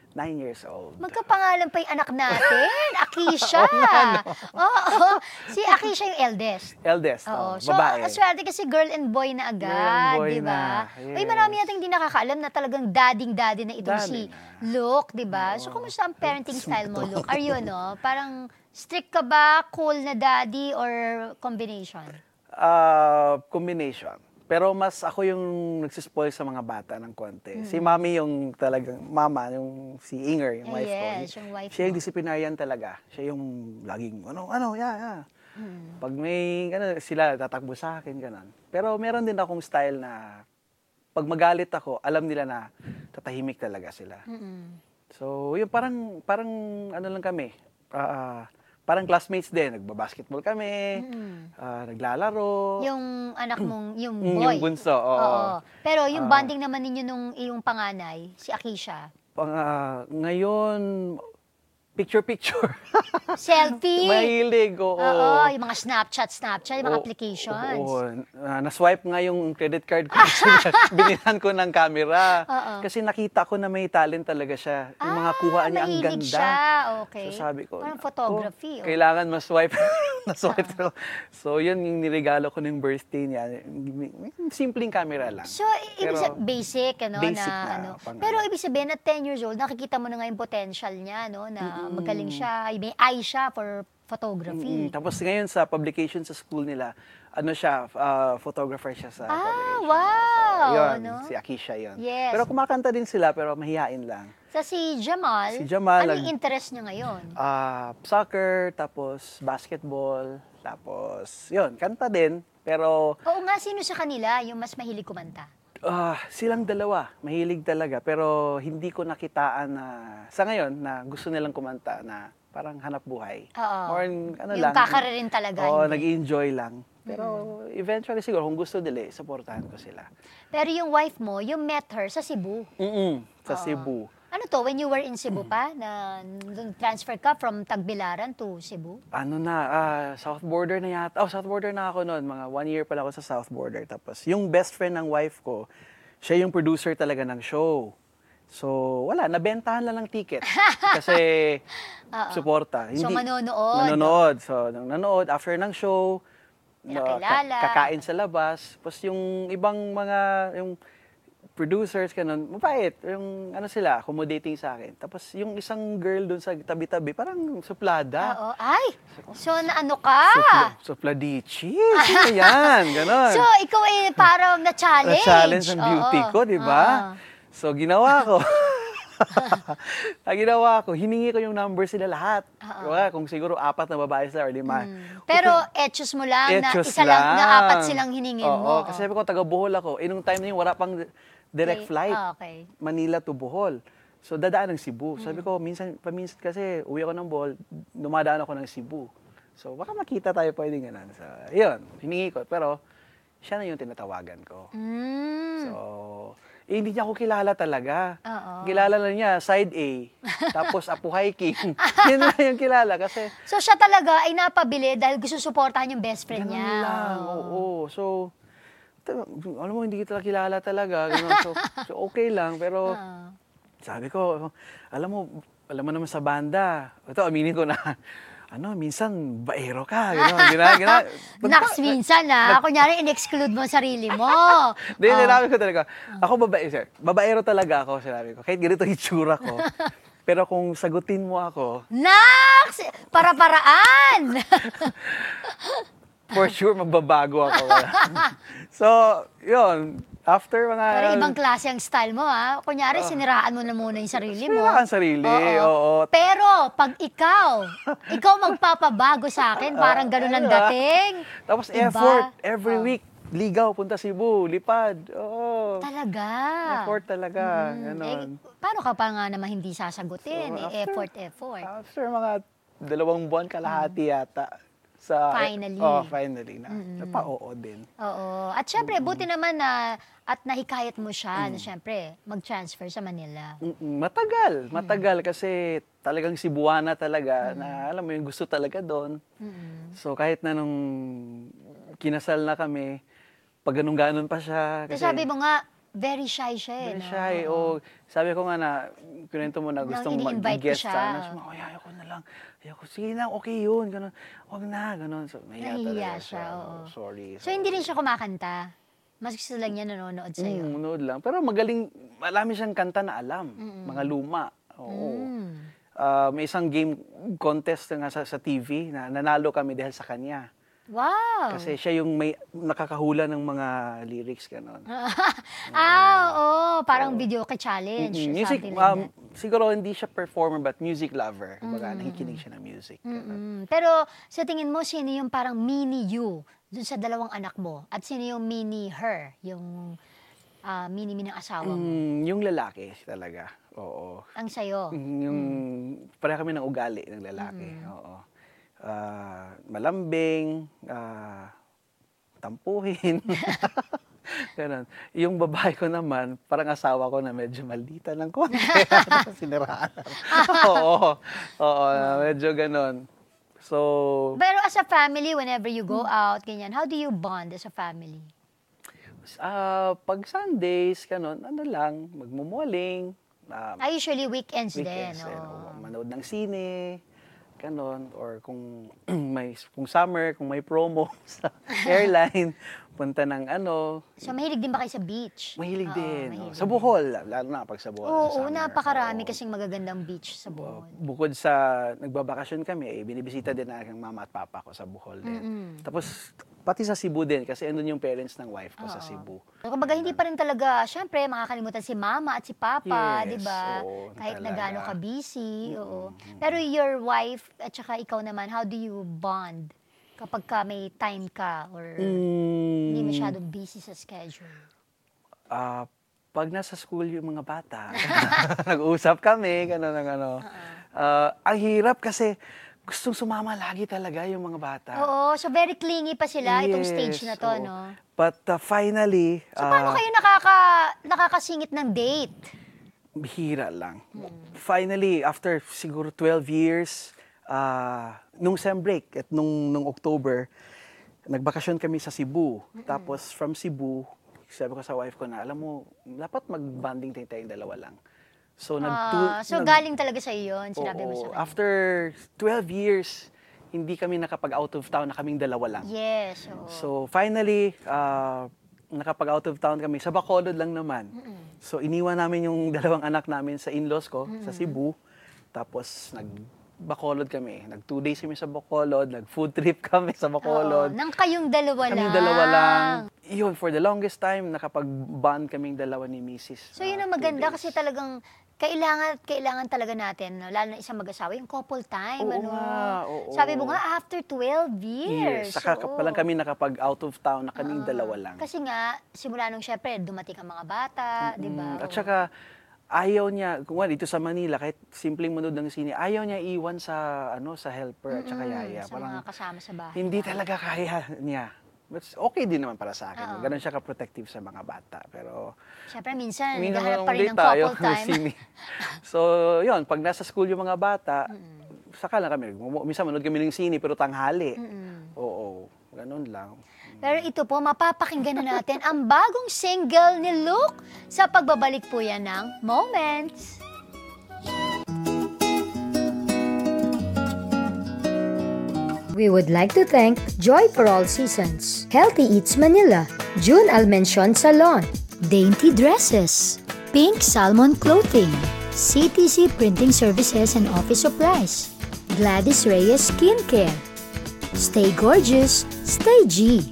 Speaker 3: 9 years old.
Speaker 1: Magkapangalan pa yung anak natin, Akisha. Oo, si Akisha yung eldest.
Speaker 3: Eldest,
Speaker 1: Oo. So,
Speaker 3: babae.
Speaker 1: swerte kasi girl and boy na agad,
Speaker 3: Girl and boy
Speaker 1: di ba?
Speaker 3: na,
Speaker 1: Uy,
Speaker 3: yes.
Speaker 1: marami natin hindi nakakaalam na talagang daddy na itong
Speaker 3: Daddy
Speaker 1: si
Speaker 3: na.
Speaker 1: Luke, di ba? So, kumusta ang parenting style mo, Luke? Are you, parang strict ka ba, cool na daddy, or combination?
Speaker 3: Combination. Pero mas ako yung nagsispoil sa mga bata ng konti. Si Mami yung talagang, Mama, yung si Inger, yung wife ko.
Speaker 1: Yes, yung wife
Speaker 3: Siya yung
Speaker 1: mo.
Speaker 3: disciplinarian talaga. Siya yung laging, yeah. Pag may, sila tatakbo sa akin, ganon. Pero meron din akong style na, pag magalit ako, alam nila na tatahimik talaga sila. So, yun, parang lang kami. Parang classmates din. Nagbabasketball kami, naglalaro.
Speaker 1: Yung anak mong, yung boy.
Speaker 3: Yung bunso, oo.
Speaker 1: Pero yung bonding naman ninyo nung iyong panganay, si Akisha,
Speaker 3: Ngayon, picture-picture.
Speaker 1: selfie.
Speaker 3: Mahilig, oo.
Speaker 1: Oo, yung mga Snapchat, yung mga
Speaker 3: Oo,
Speaker 1: applications.
Speaker 3: Oo. Na-swipe nga yung credit card ko. Binilhan ko ng camera.
Speaker 1: Oo.
Speaker 3: Kasi nakita ko na may talent talaga siya. Yung mga kuha niya, ang
Speaker 1: mahilig
Speaker 3: ganda.
Speaker 1: siya. Okay.
Speaker 3: So sabi ko,
Speaker 1: Parang
Speaker 3: "Naku,
Speaker 1: photography. Oh.
Speaker 3: kailangan ma-swipe. Na-swipe ko. So yun yung niregalo ko ng birthday niya. Simpleng camera lang.
Speaker 1: So, ibig
Speaker 3: Pero,
Speaker 1: sabihin, basic,
Speaker 3: basic
Speaker 1: na,
Speaker 3: na, pang-
Speaker 1: Pero ibig sabihin, at 10 years old, nakikita mo na nga yung potential niya, na magaling siya, may eye siya for photography.
Speaker 3: Tapos ngayon sa publication sa school nila, photographer siya sa publication.
Speaker 1: Wow!
Speaker 3: So, yun,
Speaker 1: no?
Speaker 3: si Akisha yun.
Speaker 1: Yes.
Speaker 3: Pero kumakanta din sila, pero mahihain lang.
Speaker 1: So, si Jamal,
Speaker 3: Si Jamal,
Speaker 1: ano yung interest niya ngayon?
Speaker 3: Soccer, tapos basketball, tapos yun, kanta din. Pero
Speaker 1: Oo nga, sino sa kanila yung mas mahilig kumanta?
Speaker 3: silang dalawa, mahilig talaga. Pero hindi ko nakitaan na, sa ngayon, na gusto nilang kumanta na parang hanap buhay.
Speaker 1: Oo.
Speaker 3: Or
Speaker 1: Yung kakaririn talaga,
Speaker 3: Oo,
Speaker 1: hindi.
Speaker 3: nag-enjoy lang. Pero eventually siguro, kung gusto nila, supportahan ko sila.
Speaker 1: Pero yung wife mo, you met her sa Cebu.
Speaker 3: Sa Cebu.
Speaker 1: Ano to, when you were in Cebu pa, na transfer ka from Tagbilaran to Cebu?
Speaker 3: South border na yata. South border na ako noon. Mga 1 year pala ako sa South border. Tapos, yung best friend ng wife ko, siya yung producer talaga ng show. So, wala. Nabentahan lang ng ticket. Kasi, suporta.
Speaker 1: So, manonood.
Speaker 3: Manonood. So, nang nanood, after ng show,
Speaker 1: Pinakilala.
Speaker 3: kakain sa labas. Tapos, yung ibang mga, yung producers, ganun, mabait. Yung, sila, accommodating sa akin. Tapos, yung isang girl dun sa tabi-tabi, parang suplada.
Speaker 1: Oo. Ay! So, naano ka?
Speaker 3: Supladichi. Sino yan? Ganon.
Speaker 1: So, ikaw ay parang na-challenge.
Speaker 3: Na-challenge ang beauty
Speaker 1: Oo.
Speaker 3: ko, di ba? So, ginawa ko. Hiningi ko yung number sila lahat. Diba? Kung siguro 4 na babae sila or 5.
Speaker 1: Pero etchos mo lang,
Speaker 3: Etchos
Speaker 1: na isa lang, na 4 silang hiningin mo.
Speaker 3: Oo, kasi sabi ko, taga Bohol ako. Nung time na yun, wala pang direct
Speaker 1: Okay.
Speaker 3: flight.
Speaker 1: Okay.
Speaker 3: Manila to Bohol. So, dadaan ng Cebu. Sabi ko, paminsan kasi uwi ako ng Bohol, dumadaan ako ng Cebu. So, baka makita tayo pwedeng ganun. So, yun, hiningi ko. Pero, siya na yung tinatawagan ko. So, hindi niya ako kilala talaga.
Speaker 1: Oo.
Speaker 3: Kilala lang niya, side A. Tapos, Apo Hiking. Yun na yung kilala kasi
Speaker 1: So, siya talaga ay napabili dahil gusto suportahan yung best friend
Speaker 3: ganun
Speaker 1: niya.
Speaker 3: lang. Oo. So, alam mo, hindi kita kilala talaga. Ganun. So, okay lang. Pero, sabi ko, alam mo naman sa banda. Ito, aminin ko na, minsan, baero ka. Gano'n.
Speaker 1: Naks, minsan kunyari in-exclude mo ang sarili mo.
Speaker 3: Hindi, sinabi ko talaga, ako babaero talaga ako, sinabi ko. Kahit ganito yung itsura ko. Pero kung sagutin mo ako,
Speaker 1: Naks! Para-paraan!
Speaker 3: for sure, magbabago ako. So, yun. After mga...
Speaker 1: Pero ibang klase ang style mo, Kunyari, siniraan mo na muna yung sarili mo.
Speaker 3: Siniraan sarili, oo.
Speaker 1: Pero, pag ikaw magpapabago sa akin, parang ganun ang dating.
Speaker 3: Tapos
Speaker 1: Iba?
Speaker 3: effort, every week, ligaw, punta Cebu, lipad. Oo.
Speaker 1: Talaga.
Speaker 3: Effort talaga, ganon.
Speaker 1: Paano ka pa nga naman hindi sasagutin?
Speaker 3: So,
Speaker 1: Effort.
Speaker 3: After mga 2 buwan, kalahati yata.
Speaker 1: Finally.
Speaker 3: Finally. Napa-oo din.
Speaker 1: Oo. At syempre, buti naman na at nahikayat mo siya na syempre mag-transfer sa Manila.
Speaker 3: Matagal kasi talagang Cebuana talaga na alam mo yung gusto talaga doon. So kahit na nung kinasal na kami, pag ganun-ganon pa siya.
Speaker 1: Kasi sabi mo nga, very shy siya eh.
Speaker 3: Very
Speaker 1: no?
Speaker 3: shy. O, sabi ko nga na, kwento mo na gustong
Speaker 1: ini-invite ko
Speaker 3: mag-guest
Speaker 1: siya.
Speaker 3: sa ano. Ay, ayoko na lang. Ayoko, sige na, okay yun. Ganun. Huwag na, ganun. So,
Speaker 1: Nahihiya
Speaker 3: talaga
Speaker 1: siya, oo.
Speaker 3: Sorry.
Speaker 1: So, hindi rin siya kumakanta? Mas gusto lang niya nanonood sa'yo?
Speaker 3: Nood lang. Pero magaling, marami siyang kanta na alam. Mga luma. Oo. May isang game contest nga sa TV na nanalo kami dahil sa kanya.
Speaker 1: Wow!
Speaker 3: Kasi siya yung may nakakahula ng mga lyrics, gano'n.
Speaker 1: Oo. Parang video ka challenge. or
Speaker 3: Music,
Speaker 1: something like that.
Speaker 3: siguro hindi siya performer but music lover. Kumbaga, nakikinig siya ng music.
Speaker 1: Pero sa tingin mo, sino yung parang mini you dun sa dalawang anak mo? At sino yung mini her? Yung mini-mini ng asawa mo?
Speaker 3: Yung lalaki talaga. Oo.
Speaker 1: Ang sayo?
Speaker 3: Yung pareha kami ng ugali ng lalaki. Oo. Malambing, tampuhin. Ganun. Yung babae ko naman, parang asawa ko na medyo maldita ng konti. Siniraan. Oo. Oo, medyo ganun. So,
Speaker 1: Pero as a family, whenever you go out, ganyan, how do you bond as a family?
Speaker 3: pag Sundays, ganun, ano lang, magmumuling.
Speaker 1: Usually weekends,
Speaker 3: Weekends,
Speaker 1: din.
Speaker 3: manood ng sine, ganon, or kung kung summer, kung may promo sa airline, punta ng ano.
Speaker 1: So, mahilig din ba kayo sa beach?
Speaker 3: Mahilig
Speaker 1: Oo,
Speaker 3: din.
Speaker 1: mahilig
Speaker 3: Sa Bohol, lalo na pag sa Bohol.
Speaker 1: Oo,
Speaker 3: sa summer.
Speaker 1: napakarami
Speaker 3: Oo.
Speaker 1: kasing magagandang beach sa Bohol.
Speaker 3: Bukod sa nagbabakasyon kami, binibisita din na aking mama at papa ko sa Bohol din. Tapos, pati sa Cebu din, kasi andun yung parents ng wife ko sa Cebu.
Speaker 1: So, kumbaga, hindi pa rin talaga, syempre, makakalimutan si mama at si papa,
Speaker 3: Yes,
Speaker 1: di ba?
Speaker 3: oo,
Speaker 1: Kahit na
Speaker 3: talaga.
Speaker 1: gaano ka busy, oo. Pero your wife at saka ikaw naman, how do you bond kapag ka may time ka or hindi masyadong busy sa schedule?
Speaker 3: Pag nasa school yung mga bata, nag-uusap kami, gano'n, ano. Ang hirap kasi gustong sumama lagi talaga yung mga bata.
Speaker 1: Oo, so very clingy pa sila itong stage
Speaker 3: Yes,
Speaker 1: na to,
Speaker 3: oo.
Speaker 1: no?
Speaker 3: But finally,
Speaker 1: So, paano kayo nakakasingit ng date?
Speaker 3: bihira lang. Finally, after siguro 12 years, nung sem break at nung October, nagbakasyon kami sa Cebu. Tapos from Cebu, sabi ko sa wife ko na, alam mo, dapat mag-bonding tayong dalawa lang. So,
Speaker 1: Galing talaga sa iyo yun, sinabi mo sa kanya.
Speaker 3: after 12 years, hindi kami nakapag-out of town na kaming dalawa lang.
Speaker 1: Yes, oo.
Speaker 3: So, finally, nakapag-out of town kami. Sa Bacolod lang naman. So, iniwan namin yung dalawang anak namin sa in-laws ko, sa Cebu. Tapos, Bacolod kami. 2 days kami sa Bacolod, nag-food trip kami sa Bacolod.
Speaker 1: Nang kayong dalawa lang.
Speaker 3: Kaming dalawa lang. Yun, for the longest time, nakapag-bond kaming dalawa ni Mrs.
Speaker 1: So, yun ang
Speaker 3: 2
Speaker 1: maganda
Speaker 3: days.
Speaker 1: kasi talagang kailangan talaga natin, no? Lalo na isang mag-asawa, yung couple time.
Speaker 3: Oo
Speaker 1: ano?
Speaker 3: nga, oo.
Speaker 1: Sabi mo nga, after 12 years.
Speaker 3: Yes, saka
Speaker 1: oo.
Speaker 3: pa lang kami nakapag-out of town na kaming dalawa lang.
Speaker 1: Kasi nga, simula nung syempre, dumating ang mga bata, di ba?
Speaker 3: At saka, ayaw niya, kung dito sa Manila, kahit simpleng manood ng sine, ayaw niya iwan sa sa helper at saka yaya.
Speaker 1: Sa mga kasama sa bahay.
Speaker 3: Hindi talaga kaya niya. But okay din naman para sa akin. Ganon siya ka-protective sa mga bata. Pero,
Speaker 1: Syempre, minsan,
Speaker 3: minsan
Speaker 1: naghahanap pa rin ng
Speaker 3: tayo
Speaker 1: couple time.
Speaker 3: sine. So, yun, pag nasa school yung mga bata, saka lang kami. Minsan manood kami ng sine, pero tanghali. Oo, ganon lang.
Speaker 1: Pero ito po, mapapakinggan na natin ang bagong single ni Luke sa pagbabalik po yan ng Moments. We would like to thank Joy for All Seasons, Healthy Eats Manila, June Almension Salon, Dainty Dresses, Pink Salmon Clothing, CTC Printing Services and Office Supplies, Gladys Reyes Skincare. Stay gorgeous, stay G.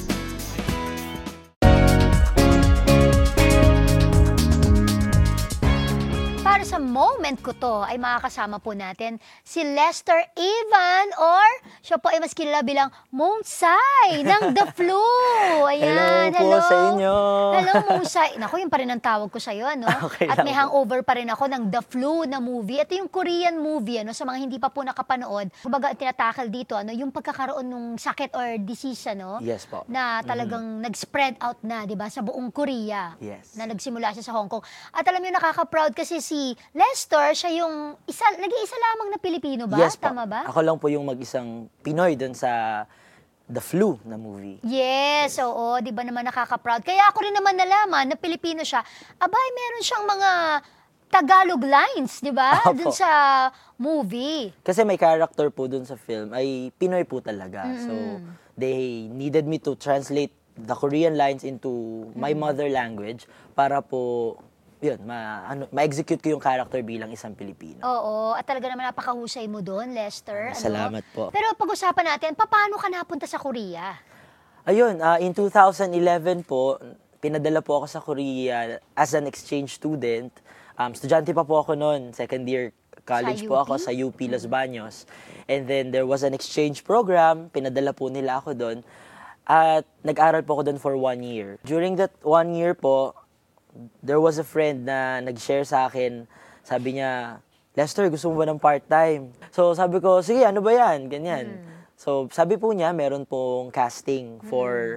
Speaker 1: Para sa moment ko to, ay makakasama po natin si Lester Ivan or siya po ay mas kilala bilang Monsay ng The Flu. Ayan,
Speaker 5: Hello po sa inyo.
Speaker 1: Hello, Monsay. Naku, yun pa rin ang tawag ko sa'yo, ano?
Speaker 5: Okay
Speaker 1: At
Speaker 5: lang
Speaker 1: may
Speaker 5: po.
Speaker 1: hangover pa rin ako ng The Flu na movie. Ito yung Korean movie, ano? Sa mga hindi pa po nakapanood. Kumbaga, tinatakal dito, ano? Yung pagkakaroon ng sakit or disease, ano?
Speaker 5: Yes po.
Speaker 1: Na talagang nag-spread out na, di ba? Sa buong Korea.
Speaker 5: Yes.
Speaker 1: Na nagsimula siya sa Hong Kong. At alam niyo, nakaka-proud kasi si Lester, siya yung nag-iisa lamang na Pilipino ba?
Speaker 5: Yes po.
Speaker 1: Tama ba?
Speaker 5: Ako lang po yung mag-isang Pinoy doon sa The Flu na movie.
Speaker 1: Yes, oo, 'di ba naman nakaka-proud. Kaya ako rin naman nalaman na Pilipino siya. Abay, meron siyang mga Tagalog lines, 'di ba?
Speaker 5: Opo.
Speaker 1: Dun sa movie.
Speaker 5: Kasi may character po dun sa film ay Pinoy po talaga. So, they needed me to translate the Korean lines into my mother language para po, yun, ma-execute ko yung character bilang isang Pilipino.
Speaker 1: Oo, at talaga naman napakahusay mo doon, Lester.
Speaker 5: Salamat po.
Speaker 1: Pero pag-usapan natin, paano ka napunta sa Korea?
Speaker 5: Ayun, in 2011 po, pinadala po ako sa Korea as an exchange student. Estudyante pa po ako noon, second year college
Speaker 1: Sa
Speaker 5: po
Speaker 1: UP?
Speaker 5: ako sa UP Los Baños. And then there was an exchange program, pinadala po nila ako doon. At nag-aral po ako doon for 1 year. During that 1 year po, there was a friend na nag-share sa akin, sabi niya, Lester, gusto mo ba ng part-time? So sabi ko, sige, ano ba yan? Ganyan. So sabi po niya, meron pong casting for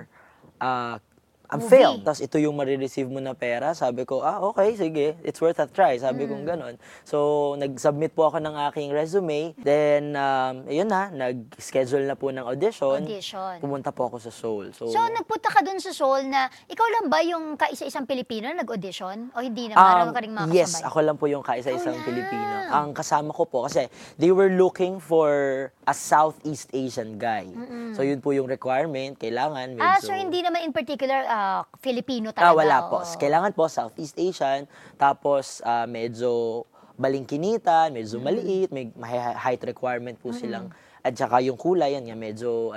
Speaker 1: Movie.
Speaker 5: film. Tapos ito yung marireceive mo na pera. Sabi ko, okay, sige, it's worth a try. Sabi kong ganon. So nag-submit po ako ng aking resume. Then, ayun na, nag-schedule na po ng audition. Pumunta po ako sa Seoul.
Speaker 1: So, nagpunta ka dun sa Seoul na, ikaw lang ba yung kaisa-isang Pilipino na nag-audition? O hindi naman? Marami ka rin mga kasabay?
Speaker 5: Yes, ako lang po yung kaisa-isang
Speaker 1: Ikaw lang.
Speaker 5: Pilipino. Ang kasama ko po, kasi they were looking for a Southeast Asian guy. So yun po yung requirement. Kailangan medyo...
Speaker 1: So hindi naman in particular Filipino talaga?
Speaker 5: Wala po.
Speaker 1: Oo.
Speaker 5: Kailangan po Southeast Asian, tapos medyo balingkinitan, medyo maliit, may height requirement po silang, at saka yung kulay, yan nga, medyo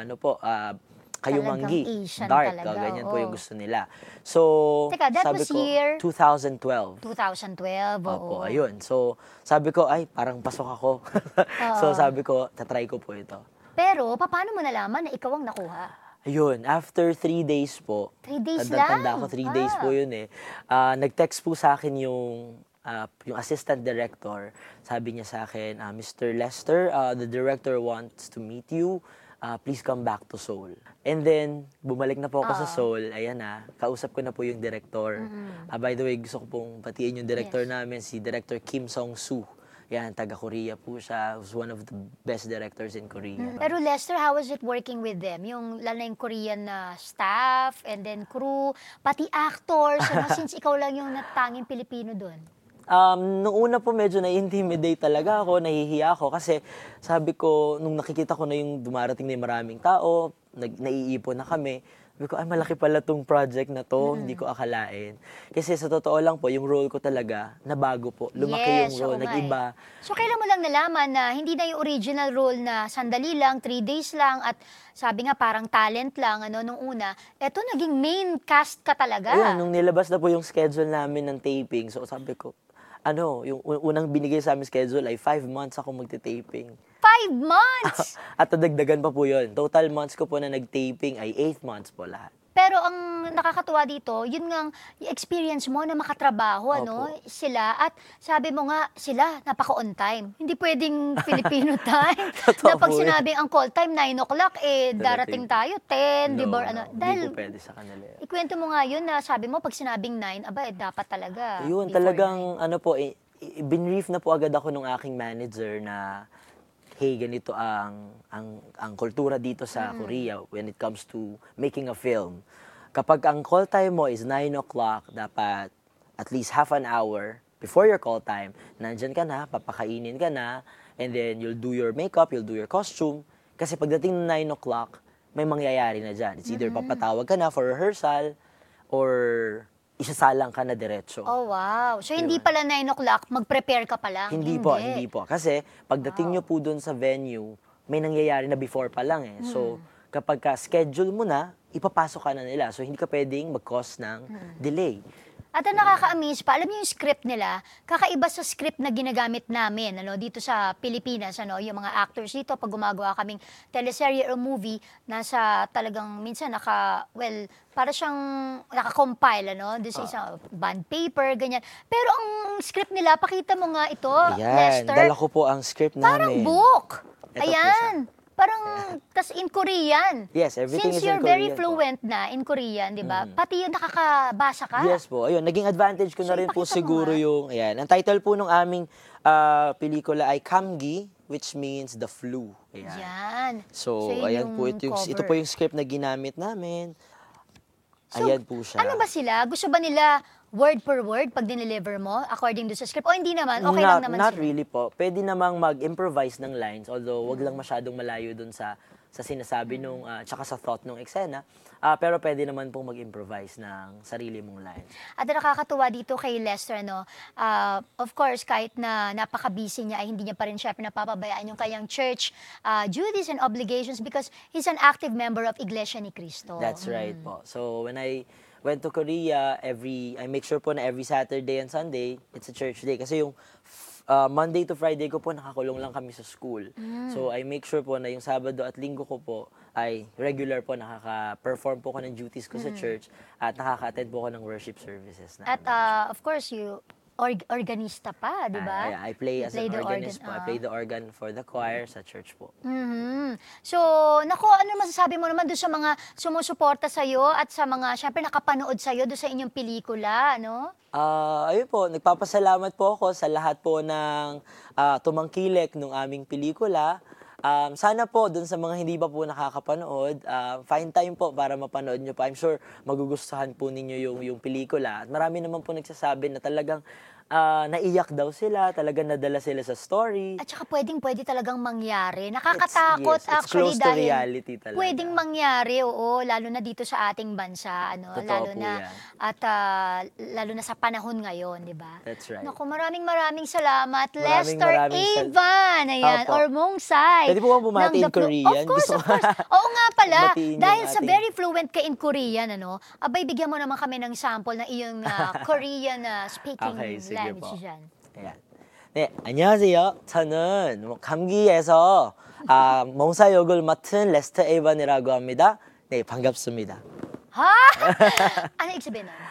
Speaker 5: kayumanggi,
Speaker 1: Talagang Asian
Speaker 5: dark,
Speaker 1: talaga,
Speaker 5: ganyan po
Speaker 1: oo.
Speaker 5: yung gusto nila. So,
Speaker 1: Teka, that
Speaker 5: sabi
Speaker 1: was
Speaker 5: ko,
Speaker 1: year?
Speaker 5: 2012.
Speaker 1: 2012, oo.
Speaker 5: Opo, ayun. So, sabi ko, ay, parang pasok ako. So, sabi ko, tatry ko po ito.
Speaker 1: Pero, paano mo nalaman na ikaw ang nakuha?
Speaker 5: Ayun, after 3 days po.
Speaker 1: 3 days
Speaker 5: Tanda
Speaker 1: lang?
Speaker 5: ko, 3 days po yun eh. Nag-text po sa akin yung assistant director. Sabi niya sa akin, Mr. Lester, the director wants to meet you. Please come back to Seoul. And then, bumalik na po ako sa Seoul. Ayan na, kausap ko na po yung director. By the way, gusto ko pong patiin yung director namin, si Director Kim Song-soo. Yan, taga-Korea po siya. Was one of the best directors in Korea.
Speaker 1: Pero Lester, how was it working with them? Yung lalo na yung Korean na staff, and then crew, pati actors, since ikaw lang yung natanging Pilipino doon.
Speaker 5: Nung una po medyo na-intimidate talaga ako, nahihiya ako kasi sabi ko, nung nakikita ko na yung dumarating na yung maraming tao, naiipon na kami, sabi ko, ay malaki pala tong project na to, hindi ko akalain. Kasi sa totoo lang po, yung role ko talaga, nabago po. Lumaki yung role,
Speaker 1: oo nga
Speaker 5: nag-iba.
Speaker 1: So kailan mo lang nalaman na hindi na yung original role na sandali lang, 3 days lang, at sabi nga parang talent lang, nung una, eto naging main cast ka talaga.
Speaker 5: Ayun, nung nilabas na po yung schedule namin ng taping, so sabi ko, yung unang binigay sa amin schedule ay 5 months ako magte-taping.
Speaker 1: 5 months!
Speaker 5: At nadagdagan pa po yun. Total months ko po na nag-taping ay 8 months po lahat.
Speaker 1: Pero ang nakakatuwa dito, yun nga, yung experience mo na makatrabaho, sila, at sabi mo nga, sila, napaka-on time. Hindi pwedeng Filipino time.
Speaker 5: Totoo
Speaker 1: Na pag
Speaker 5: po
Speaker 1: sinabing ang call time, 9 o'clock, darating tayo, 10, di ba?
Speaker 5: Hindi po pwede sa kanila.
Speaker 1: Ikwento mo nga yun na sabi mo, pag sinabing 9, dapat talaga.
Speaker 5: Yun,
Speaker 1: before
Speaker 5: talagang, binrief na po agad ako nung aking manager na, hey, ganito ang kultura dito sa Korea when it comes to making a film. Kapag ang call time mo is 9 o'clock, dapat at least half an hour before your call time, nandyan ka na, papakainin ka na, and then you'll do your makeup, you'll do your costume. Kasi pagdating ng 9 o'clock, may mangyayari na dyan. It's either papatawag ka na for rehearsal, or isasalang ka na diretso.
Speaker 1: Oh, wow. So, hindi pala 9 o'clock, mag-prepare ka pa lang?
Speaker 5: Hindi po. Kasi pagdating nyo po dun sa venue, may nangyayari na before pa lang eh. So, kapag ka-schedule mo na, ipapasok ka na nila. So, hindi ka pwedeng mag-cause ng delay.
Speaker 1: At ang nakaka-amaze pa, alam niyo yung script nila, kakaiba sa script na ginagamit namin dito sa Pilipinas, yung mga actors dito, pag gumagawa kaming teleserye o movie, nasa talagang minsan para siyang naka-compile, doon sa isang bond paper, ganyan. Pero ang script nila, pakita mo nga ito,
Speaker 5: Ayan,
Speaker 1: Lester,
Speaker 5: dala ko po ang script
Speaker 1: parang
Speaker 5: namin.
Speaker 1: book.
Speaker 5: Ito po
Speaker 1: Ayan. Parang, tas in Korean.
Speaker 5: Yes, everything
Speaker 1: Since
Speaker 5: is in
Speaker 1: you're very
Speaker 5: Korean po.
Speaker 1: fluent na in Korean, di ba? Pati yung nakakabasa ka.
Speaker 5: Yes po. Ayun, naging advantage ko
Speaker 1: So,
Speaker 5: na rin po
Speaker 1: ipakita mo
Speaker 5: siguro
Speaker 1: nga.
Speaker 5: yung, ayan, ang title po ng aming pelikula ay Kamgi, which means the flu. Ayan.
Speaker 1: Yan.
Speaker 5: So,
Speaker 1: yun
Speaker 5: ayan po,
Speaker 1: yung
Speaker 5: ito po
Speaker 1: cover.
Speaker 5: yung script na ginamit namin.
Speaker 1: So,
Speaker 5: Ayan po siya.
Speaker 1: Ano ba sila? Gusto ba nila word per word pag dineliver mo according to sa script? O hindi naman? Okay lang naman
Speaker 5: Not
Speaker 1: sila?
Speaker 5: really po. Pwede namang mag-improvise ng lines, although wag lang masyadong malayo dun sa sinasabi nung, tsaka sa thought nung eksena. Pero pwede naman pong mag-improvise ng sarili mong lines.
Speaker 1: At nakakatuwa dito kay Lester, no? Of course, kahit na napaka-busy niya, ay hindi niya pa rin syempre napapabayaan yung kanyang church duties and obligations because he's an active member of Iglesia ni Cristo.
Speaker 5: That's right po. So when I went to Korea, I make sure po na every Saturday and Sunday, it's a church day. Kasi yung Monday to Friday ko po, nakakulong lang kami sa school. So I make sure po na yung Sabado at Linggo ko po ay regular po, nakaka-perform po ko ng duties ko sa church at nakaka-attend po ko ng worship services.
Speaker 1: At of course, you organista pa, di ba?
Speaker 5: I play as an
Speaker 1: the
Speaker 5: organist
Speaker 1: organ,
Speaker 5: po. I play the organ for the choir sa church po.
Speaker 1: So, ano masasabi mo naman doon sa mga sumusuporta sa'yo at sa mga, syempre, nakapanood sa'yo doon sa inyong pelikula, no?
Speaker 5: Ayun po, nagpapasalamat po ako sa lahat po ng tumangkilik ng aming pelikula. Sana po, dun sa mga hindi pa po nakakapanood, find time po para mapanood nyo pa. I'm sure magugustuhan po ninyo yung pelikula. At marami naman po nagsasabi na talagang naiyak daw sila, talagang nadala sila sa story.
Speaker 1: At saka pwede talagang mangyari. Nakakatakot
Speaker 5: It's
Speaker 1: actually
Speaker 5: close to
Speaker 1: dahil
Speaker 5: reality talaga.
Speaker 1: pwedeng mangyari, oo, lalo na dito sa ating bansa, ano,
Speaker 5: Totoo
Speaker 1: lalo
Speaker 5: po
Speaker 1: na
Speaker 5: yan.
Speaker 1: at lalo na sa panahon ngayon, 'di ba?
Speaker 5: That's right.
Speaker 1: Naku, maraming salamat,
Speaker 5: Maraming
Speaker 1: Lester Avan, ayan,
Speaker 5: Opo.
Speaker 1: or Mungsay.
Speaker 5: Pwede po bang bumati
Speaker 1: ng
Speaker 5: in
Speaker 1: The Flu-
Speaker 5: Korean?
Speaker 1: Of course,
Speaker 5: Gusto
Speaker 1: of
Speaker 5: ko-
Speaker 1: course. Oo nga pala,
Speaker 5: Batiin yung
Speaker 1: dahil sa
Speaker 5: ating-
Speaker 1: very fluent ka in Korean, ano, abay, bigyan mo naman kami ng sample ng iyong Korean speaking
Speaker 5: Okay, sige
Speaker 1: language
Speaker 5: po.
Speaker 1: dyan.
Speaker 5: Ayan. 네, 안녕하세요. 저는 감기에서 몽사 역을 맡은 레스터 에반이라고 합니다. 네, 반갑습니다.
Speaker 1: Ha? Ano ibig sabihin nun?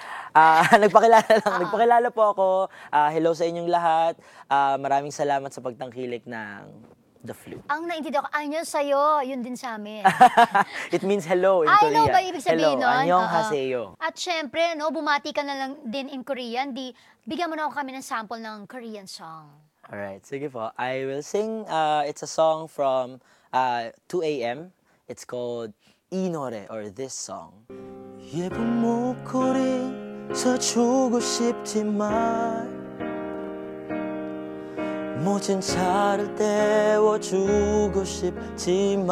Speaker 5: Nagpakilala po ako. Hello sa inyong lahat. Maraming salamat sa pagtangkilik ng The Flu.
Speaker 1: Ang naintindihan ko, anyo sa'yo, yun din sa amin.
Speaker 5: It means hello in
Speaker 1: I know
Speaker 5: Korean.
Speaker 1: ba ibig sabihin
Speaker 5: hello,
Speaker 1: nun?
Speaker 5: 안녕하세요.
Speaker 1: At syempre, no, bumati ka na lang din in Korean, bigyan mo na ako kami ng sample ng Korean song.
Speaker 5: Alright, sige po. I will sing, it's a song from 2 a.m. It's called 이 노래 or this song. 예쁜 목걸이 서주고 싶지만 모진 차를 때워주고 싶지만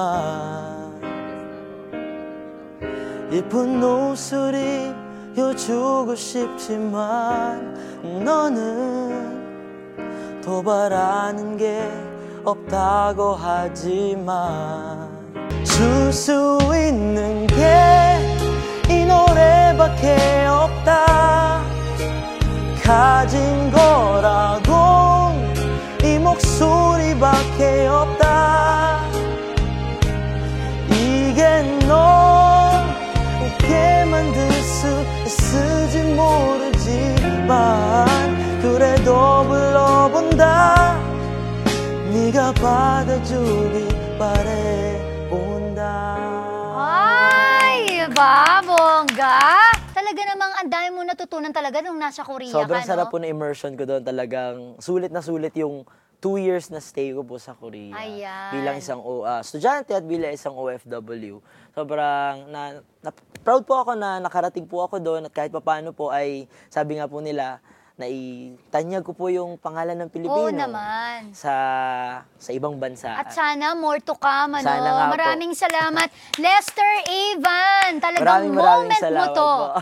Speaker 5: 예쁜 옷을 입혀주고 싶지만 너는 도발하는 게 없다고 하지만 줄 수 있는 게 이 노래밖에 없다 가진 거라고 이 목소리밖에 없다 이게 널 웃게 만들 수 있을지 모르지만 그래도 불러본다 네가 받아주길 바래본다.
Speaker 1: Ay, ba, bongga? Talaga namang ang dami mo natutunan talaga nung nasa Korea
Speaker 5: Sobrang
Speaker 1: ka,
Speaker 5: sarap
Speaker 1: no?
Speaker 5: po na immersion ko doon. Talagang sulit na sulit yung 2 years na stay ko po sa Korea.
Speaker 1: Ayan.
Speaker 5: Bilang isang estudyante at bilang isang OFW. Sobrang proud po ako na nakarating po ako doon at kahit papaano po ay sabi nga po nila naitanyag ko po yung pangalan ng Pilipino.
Speaker 1: Oo naman.
Speaker 5: Sa ibang bansa.
Speaker 1: At sana more to come, ano?
Speaker 5: Sana nga po.
Speaker 1: Maraming salamat. Lester Avan, talagang
Speaker 5: maraming
Speaker 1: moment mo
Speaker 5: salamat
Speaker 1: to.
Speaker 5: po.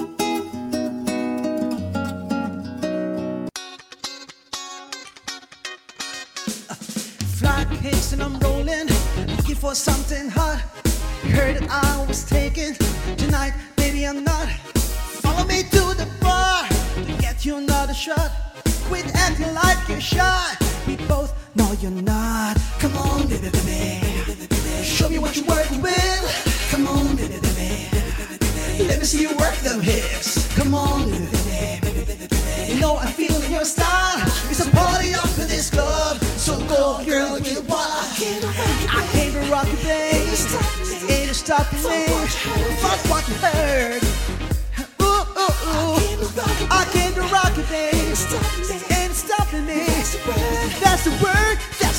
Speaker 2: Fly pace and I'm rolling, looking for something hot. Heard that I was taken tonight, baby I'm not. Follow me to the bar to get you another shot. Quit acting like you're shy. We both know you're not. Come on, baby, baby. Show me what you're working with. Come on, baby, baby. Let me see you work them hips. Come on, baby, baby. You know I'm feeling your style. It's a party up in this club. So go, girl, get wild. I came to rock your bass. Ain't stopping me. Fuck what you heard. Ooh, ooh, ooh. I came to rock your bass. Ain't stopping me. That's the word. That's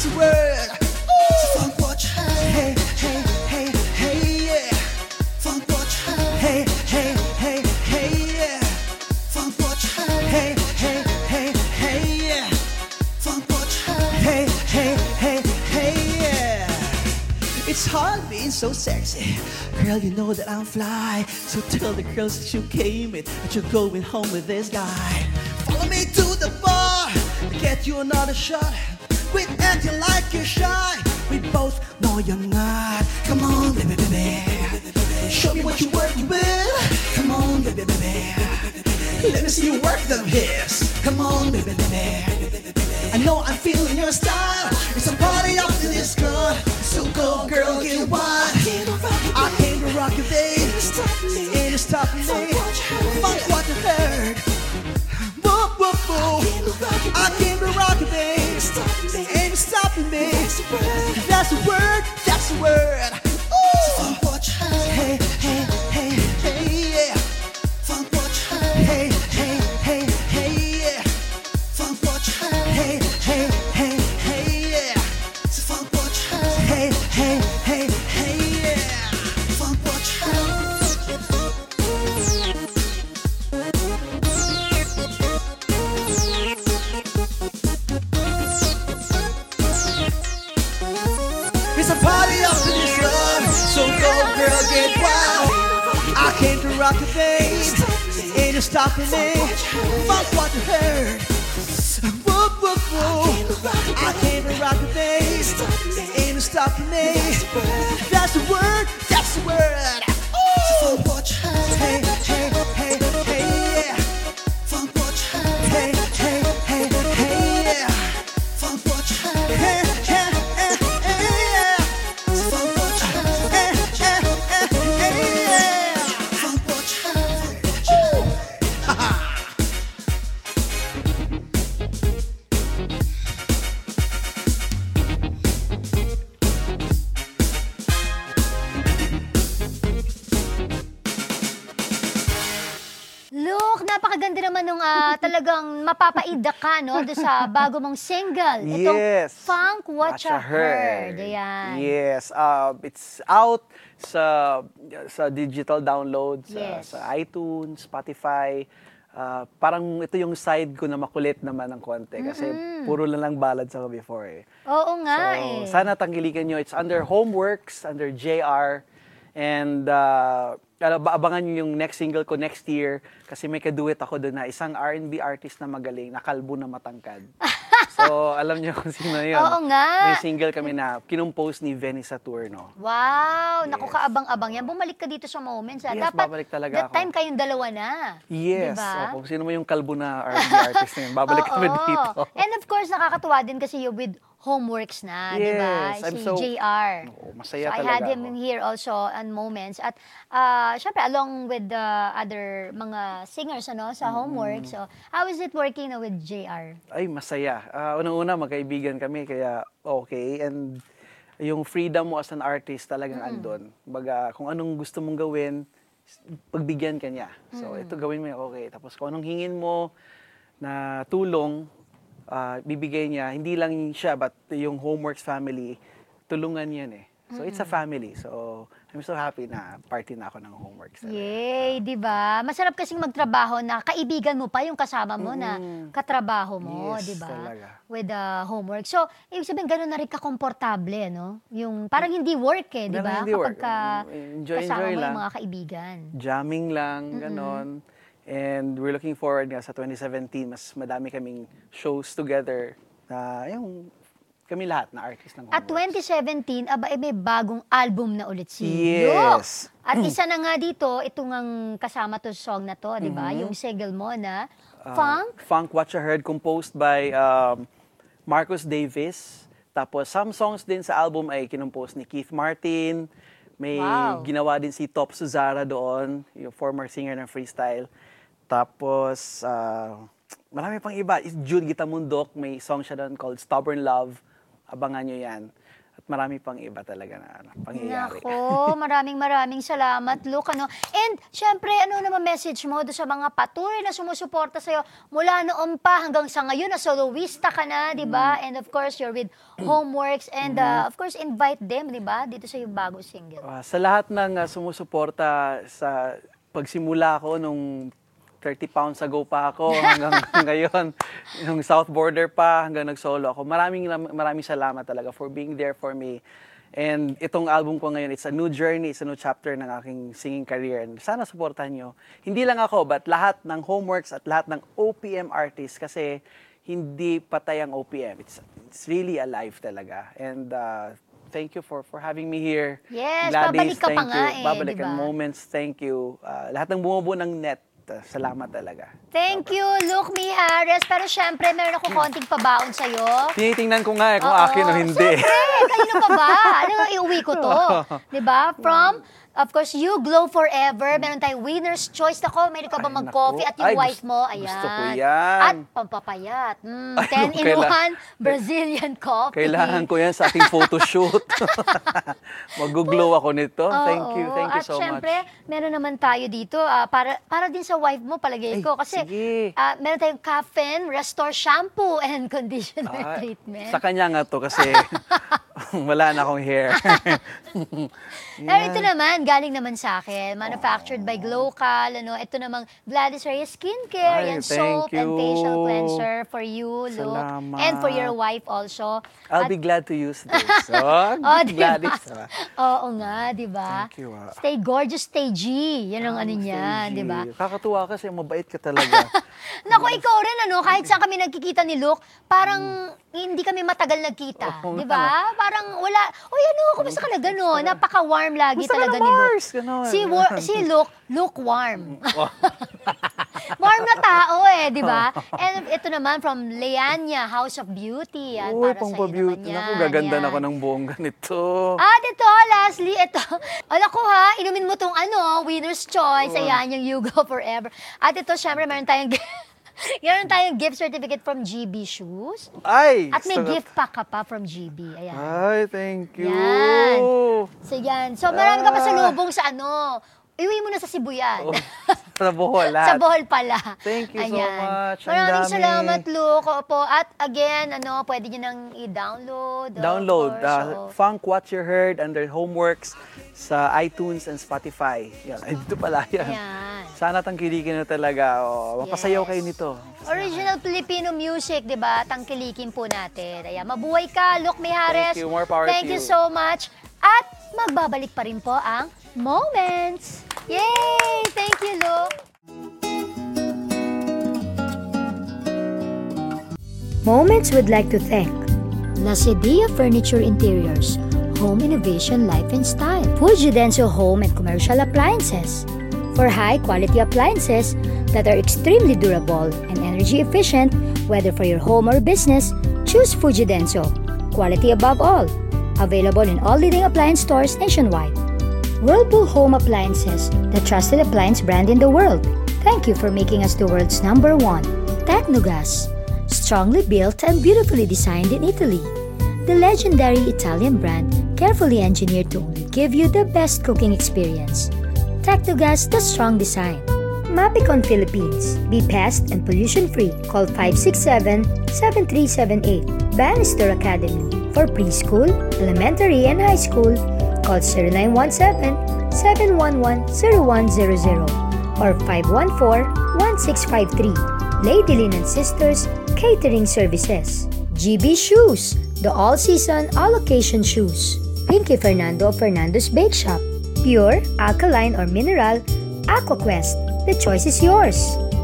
Speaker 2: that's the word. Ooh. Funk watch. Hey, hey, hey, hey, yeah. Funk watch. Hey, hey, hey, hey, yeah. Funk watch. Hey, hey, hey, hey, yeah. Funk watch. Hey, hey, hey, hey, yeah. It's hard being so sexy. Girl, you know that I'm fly. So tell the girls that you came in, that you're going home with this guy. Follow me to the bar to get you another shot. Quit acting like you're shy. We both know you're not. Come on, baby, baby. Show me what you're working with. Come on, baby, baby. Let me see you work them hips. Come on, baby, baby. I know I'm feeling your style. It's a party up to this good. So go, girl, get wild. I came to rock your babe. Ain't stopping me. Funk what you heard. Whoop, whoop, whoop. I came to rock your babe. Ain't stopping me. That's the word. That's the word. Ooh. Hey, hey, hey, hey, yeah. Funk watch. Hey, hey, hey, hey, yeah. Funk watch. Hey, hey, hey, hey, yeah. Funk watch. Hey, hey, hey, hey, yeah. Funk watch. It's a party up to this club, so go girl, get wild. I came to rock your babe, ain't stopping me. Funk what you heard. Whoop, whoop, whoop. I came to rock your babe, ain't stopping me. That's the word, that's the word. Funk watch. Hey, hey, hey, hey, yeah. Funk watch. Hey, hey, hey, hey, yeah. Funk watch. Hey, hey, hey, hey, yeah. Funk watch. Hey, hey, hey, hey, yeah. Funk watch. Ooh. Ha ha.
Speaker 1: Look, napakaganda naman nung talagang mapapaida ka, no? Doon sa bago mong single. Itong
Speaker 3: Yes.
Speaker 1: Funk What You Heard. Ayan.
Speaker 3: Yes, it's out sa digital downloads,
Speaker 1: Yes.
Speaker 3: sa iTunes, Spotify. Parang ito yung side ko na makulit naman ng konti kasi puro lang ballads ako before eh.
Speaker 1: Oo nga
Speaker 3: So, sana tangkilikan nyo. It's under Homeworks, under JR. And abangan nyo yung next single ko next year kasi may kaduet ako doon na isang R&B artist na magaling, na kalbo na matangkad. So, alam nyo kung sino yun.
Speaker 1: Oo nga.
Speaker 3: May single kami na kinumpose ni Venny Saturno.
Speaker 1: Wow, naku
Speaker 3: Yes.
Speaker 1: kaabang-abang yan. Bumalik ka dito sa Moments.
Speaker 3: Yes,
Speaker 1: Dapat
Speaker 3: babalik talaga
Speaker 1: that
Speaker 3: ako.
Speaker 1: time kayong dalawa na.
Speaker 3: Yes.
Speaker 1: Diba?
Speaker 3: Kung sino mo yung kalbo na R&B artist na yun, babalik kami
Speaker 1: Oo.
Speaker 3: dito.
Speaker 1: And of course, nakakatuwa din kasi you with Homeworks na, di ba?
Speaker 3: Yes, I'm
Speaker 1: Si
Speaker 3: so-
Speaker 1: JR.
Speaker 3: Oo, masaya
Speaker 1: so I
Speaker 3: talaga
Speaker 1: had him
Speaker 3: ako.
Speaker 1: here also on Moments. At syempre, along with the other mga singers sa Homework. So, how is it working with JR?
Speaker 3: Ay, masaya. Unang-una, magkaibigan kami, kaya okay. And yung freedom mo as an artist talagang andun. Baga, kung anong gusto mong gawin, pagbigyan ka niya. So, ito gawin mo yung okay. Tapos kung anong hingin mo na tulong, bibigay niya. Hindi lang siya, but yung Homeworks family, tulungan yan eh. So, it's a family. So, I'm so happy na party na ako ng Homeworks.
Speaker 1: Yay, di ba? Masarap kasing magtrabaho na kaibigan mo pa yung kasama mo na katrabaho mo,
Speaker 3: Yes,
Speaker 1: di ba?
Speaker 3: talaga.
Speaker 1: With Homework. So, ibig sabihin, gano'n na rin ka-komportable, no? Yung parang hindi work di ba?
Speaker 3: Hindi work.
Speaker 1: Kapag
Speaker 3: Enjoy
Speaker 1: kasama mo
Speaker 3: lang.
Speaker 1: yung mga kaibigan.
Speaker 3: Jamming lang, ganon. And we're looking forward nga sa 2017, mas madami kaming shows together na yung kami lahat na artist ng
Speaker 1: At
Speaker 3: Homeworks.
Speaker 1: 2017, may bagong album na ulit si
Speaker 3: Yes.
Speaker 1: Luke. At isa na nga dito, itong ang kasama to song na to, di ba? Yung single mo na Funk.
Speaker 3: Funk What You Heard, composed by Marcus Davis. Tapos some songs din sa album ay kinumpose ni Keith Martin. May
Speaker 1: Wow.
Speaker 3: ginawa din si Top Suzara doon, yung former singer ng freestyle. Tapos marami pang iba. Jude Gitamundok, may song siya doon called Stubborn Love. Abangan nyo yan. At marami pang iba talaga na pangyayari.
Speaker 1: Nako, maraming salamat, Luke. And, syempre, ano naman message mo doon sa mga patuloy na sumusuporta sa'yo mula noon pa hanggang sa ngayon na soloista ka na, di ba? And of course, you're with Homeworks and of course, invite them, di ba? Dito sa yung bagong single.
Speaker 3: Sa lahat ng sumusuporta sa pagsimula ko nung 30 pounds ago pa ako hanggang ngayon, nung South Border pa hanggang nag-solo ako. Maraming salamat talaga for being there for me. And itong album ko ngayon, it's a new journey, it's a new chapter ng aking singing career. And sana supportahan nyo. Hindi lang ako, but lahat ng Homeworks at lahat ng OPM artists kasi hindi patay ang OPM. It's really alive talaga. And thank you for having me here.
Speaker 1: Yes, babalik
Speaker 3: Gladys,
Speaker 1: ka pa
Speaker 3: thank
Speaker 1: nga
Speaker 3: you. Babalik
Speaker 1: diba?
Speaker 3: ang Moments, thank you. Lahat ng bumubuo ng net, salamat talaga.
Speaker 1: Thank you, Luke Mijares. Pero syempre, meron ako konting pabaon sa'yo.
Speaker 3: Tinitingnan ko nga kung
Speaker 1: Oo.
Speaker 3: akin o hindi.
Speaker 1: Siyempre, kanino pa ba? Ano, iuwi ko to. Diba? From, of course, You Glow Forever. Meron tayong winner's choice. Ako, meron ka ba
Speaker 3: Ay,
Speaker 1: mag-coffee?
Speaker 3: naku.
Speaker 1: At yung
Speaker 3: Ay,
Speaker 1: wife mo, ayan.
Speaker 3: gusto ko yan.
Speaker 1: At pampapayat. 10 in 1 Brazilian coffee.
Speaker 3: Kailangan ko yan sa ating photoshoot. Mag-glow ako nito. Thank you
Speaker 1: At
Speaker 3: so much.
Speaker 1: syempre, meron naman tayo dito, para din sa wife mo, palagay ko. Kasi,
Speaker 3: sige.
Speaker 1: meron tayong Cafen Restore Shampoo and Conditioner Treatment.
Speaker 3: Sa kanya nga to kasi wala na akong hair.
Speaker 1: Pero ito naman, galing naman sa akin. Manufactured by Glocal. Ito namang Gladys Reyes Skincare.
Speaker 3: Ay,
Speaker 1: Yan,
Speaker 3: thank
Speaker 1: soap and facial
Speaker 3: you.
Speaker 1: cleanser for you, Luke.
Speaker 3: Salamat.
Speaker 1: And for your wife also.
Speaker 3: I'll be glad to use this. Oh,
Speaker 1: diba?
Speaker 3: Gladys.
Speaker 1: Oo nga, di ba?
Speaker 3: Thank you,
Speaker 1: Stay gorgeous, stay G. Yan ang ano niyan, di ba?
Speaker 3: Kakatuwa kasi mabait ka talaga.
Speaker 1: Naku, ikaw rin, kahit saan kami nagkikita ni Luke, parang hindi kami matagal nagkita.
Speaker 3: Oo
Speaker 1: Di
Speaker 3: nga.
Speaker 1: ba? Parang wala, kumusta ka na gano'n? Napaka-warm lagi
Speaker 3: Kumusta ka
Speaker 1: talaga
Speaker 3: na,
Speaker 1: ni Luke.
Speaker 3: Mars? Ganon.
Speaker 1: Si Luke warm. Warm na tao di ba? And ito naman from Leania, House of Beauty. Yan,
Speaker 3: Uy,
Speaker 1: para
Speaker 3: pang
Speaker 1: sa'yo
Speaker 3: pa-beauty.
Speaker 1: naman yan.
Speaker 3: Naku, gaganda na
Speaker 1: Yan.
Speaker 3: ako ng buong ganito.
Speaker 1: At ito, lastly, ito. Ala ko ha, inumin mo tong winner's choice. Ayan, yung You Go Forever. At ito, syempre, meron tayong gift certificate from GB Shoes.
Speaker 3: Ay!
Speaker 1: At may
Speaker 3: sarap.
Speaker 1: gift pack ka pa from GB. Ayan.
Speaker 3: Ay, thank you.
Speaker 1: Yan. So, yan. So, marami ka pa sa lubong sa iuwi mo na sa Cebu yan.
Speaker 3: Sa Bohol,
Speaker 1: Sa Bohol pala.
Speaker 3: Thank you so
Speaker 1: Ayan.
Speaker 3: much. Ang
Speaker 1: Maraming
Speaker 3: dami.
Speaker 1: salamat, Luke. Opo. At again, pwede nyo nang i-download.
Speaker 3: Download
Speaker 1: of course. Oo.
Speaker 3: Funk What You Heard under Homeworks sa iTunes and Spotify. Yan. Ay, dito pala yan.
Speaker 1: Ayan.
Speaker 3: Sana tangkilikin na talaga. Mapasayaw
Speaker 1: Yes.
Speaker 3: kayo nito.
Speaker 1: Original Filipino music, di ba? Tangkilikin po natin. Ayan, mabuhay ka, Luke Mijares.
Speaker 3: Thank you. More power
Speaker 1: Thank
Speaker 3: to
Speaker 1: you
Speaker 3: you.
Speaker 1: so much. At magbabalik pa rin po ang Moments. Yay! Thank you, Luke. Moments would like to thank Lacedia Furniture Interiors, Home Innovation Life and Style, Fujidenso Home and Commercial Appliances. For high-quality appliances that are extremely durable and energy efficient, whether for your home or business, choose Fujidenso. Quality above all. Available in all leading appliance stores nationwide. Whirlpool Home Appliances, the trusted appliance brand in the world. Thank you for making us the world's #1. Tecnogas, strongly built and beautifully designed in Italy. The legendary Italian brand, carefully engineered to only give you the best cooking experience. Tecnogas, the strong design. Mapicon Philippines. Be pest and pollution-free. Call 567-7378. Bannister Academy. For preschool, elementary, and high school, call 0917-711-0100 or 514-1653. Lady Linen Sisters Catering Services. GB Shoes, the all-season, all-occasion shoes. Pinky Fernando of Fernando's Bake Shop. Pure, alkaline, or mineral, AquaQuest. The choice is yours.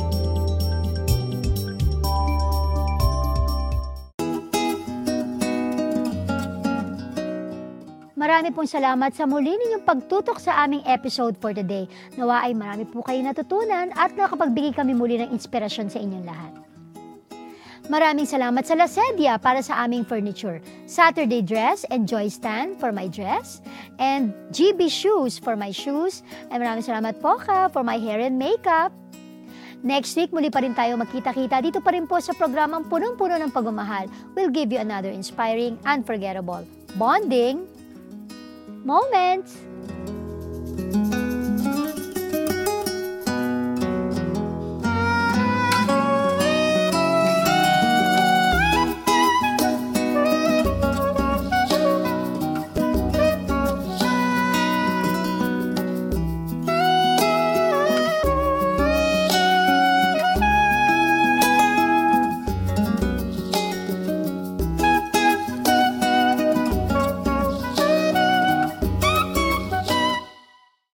Speaker 1: Marami pong salamat sa muli ninyong pagtutok sa aming episode for today. Nawa ay marami po kayo natutunan at nakapagbigay kami muli ng inspirasyon sa inyong lahat. Maraming salamat sa Lacedia para sa aming furniture, Saturday Dress and Joy Stand for my dress, and GB Shoes for my shoes. Ay maraming salamat po for my hair and makeup. Next week, muli pa rin tayo magkita-kita dito pa rin po sa programang Punong-Puno ng Pagmamahal. We'll give you another inspiring, unforgettable, bonding moments.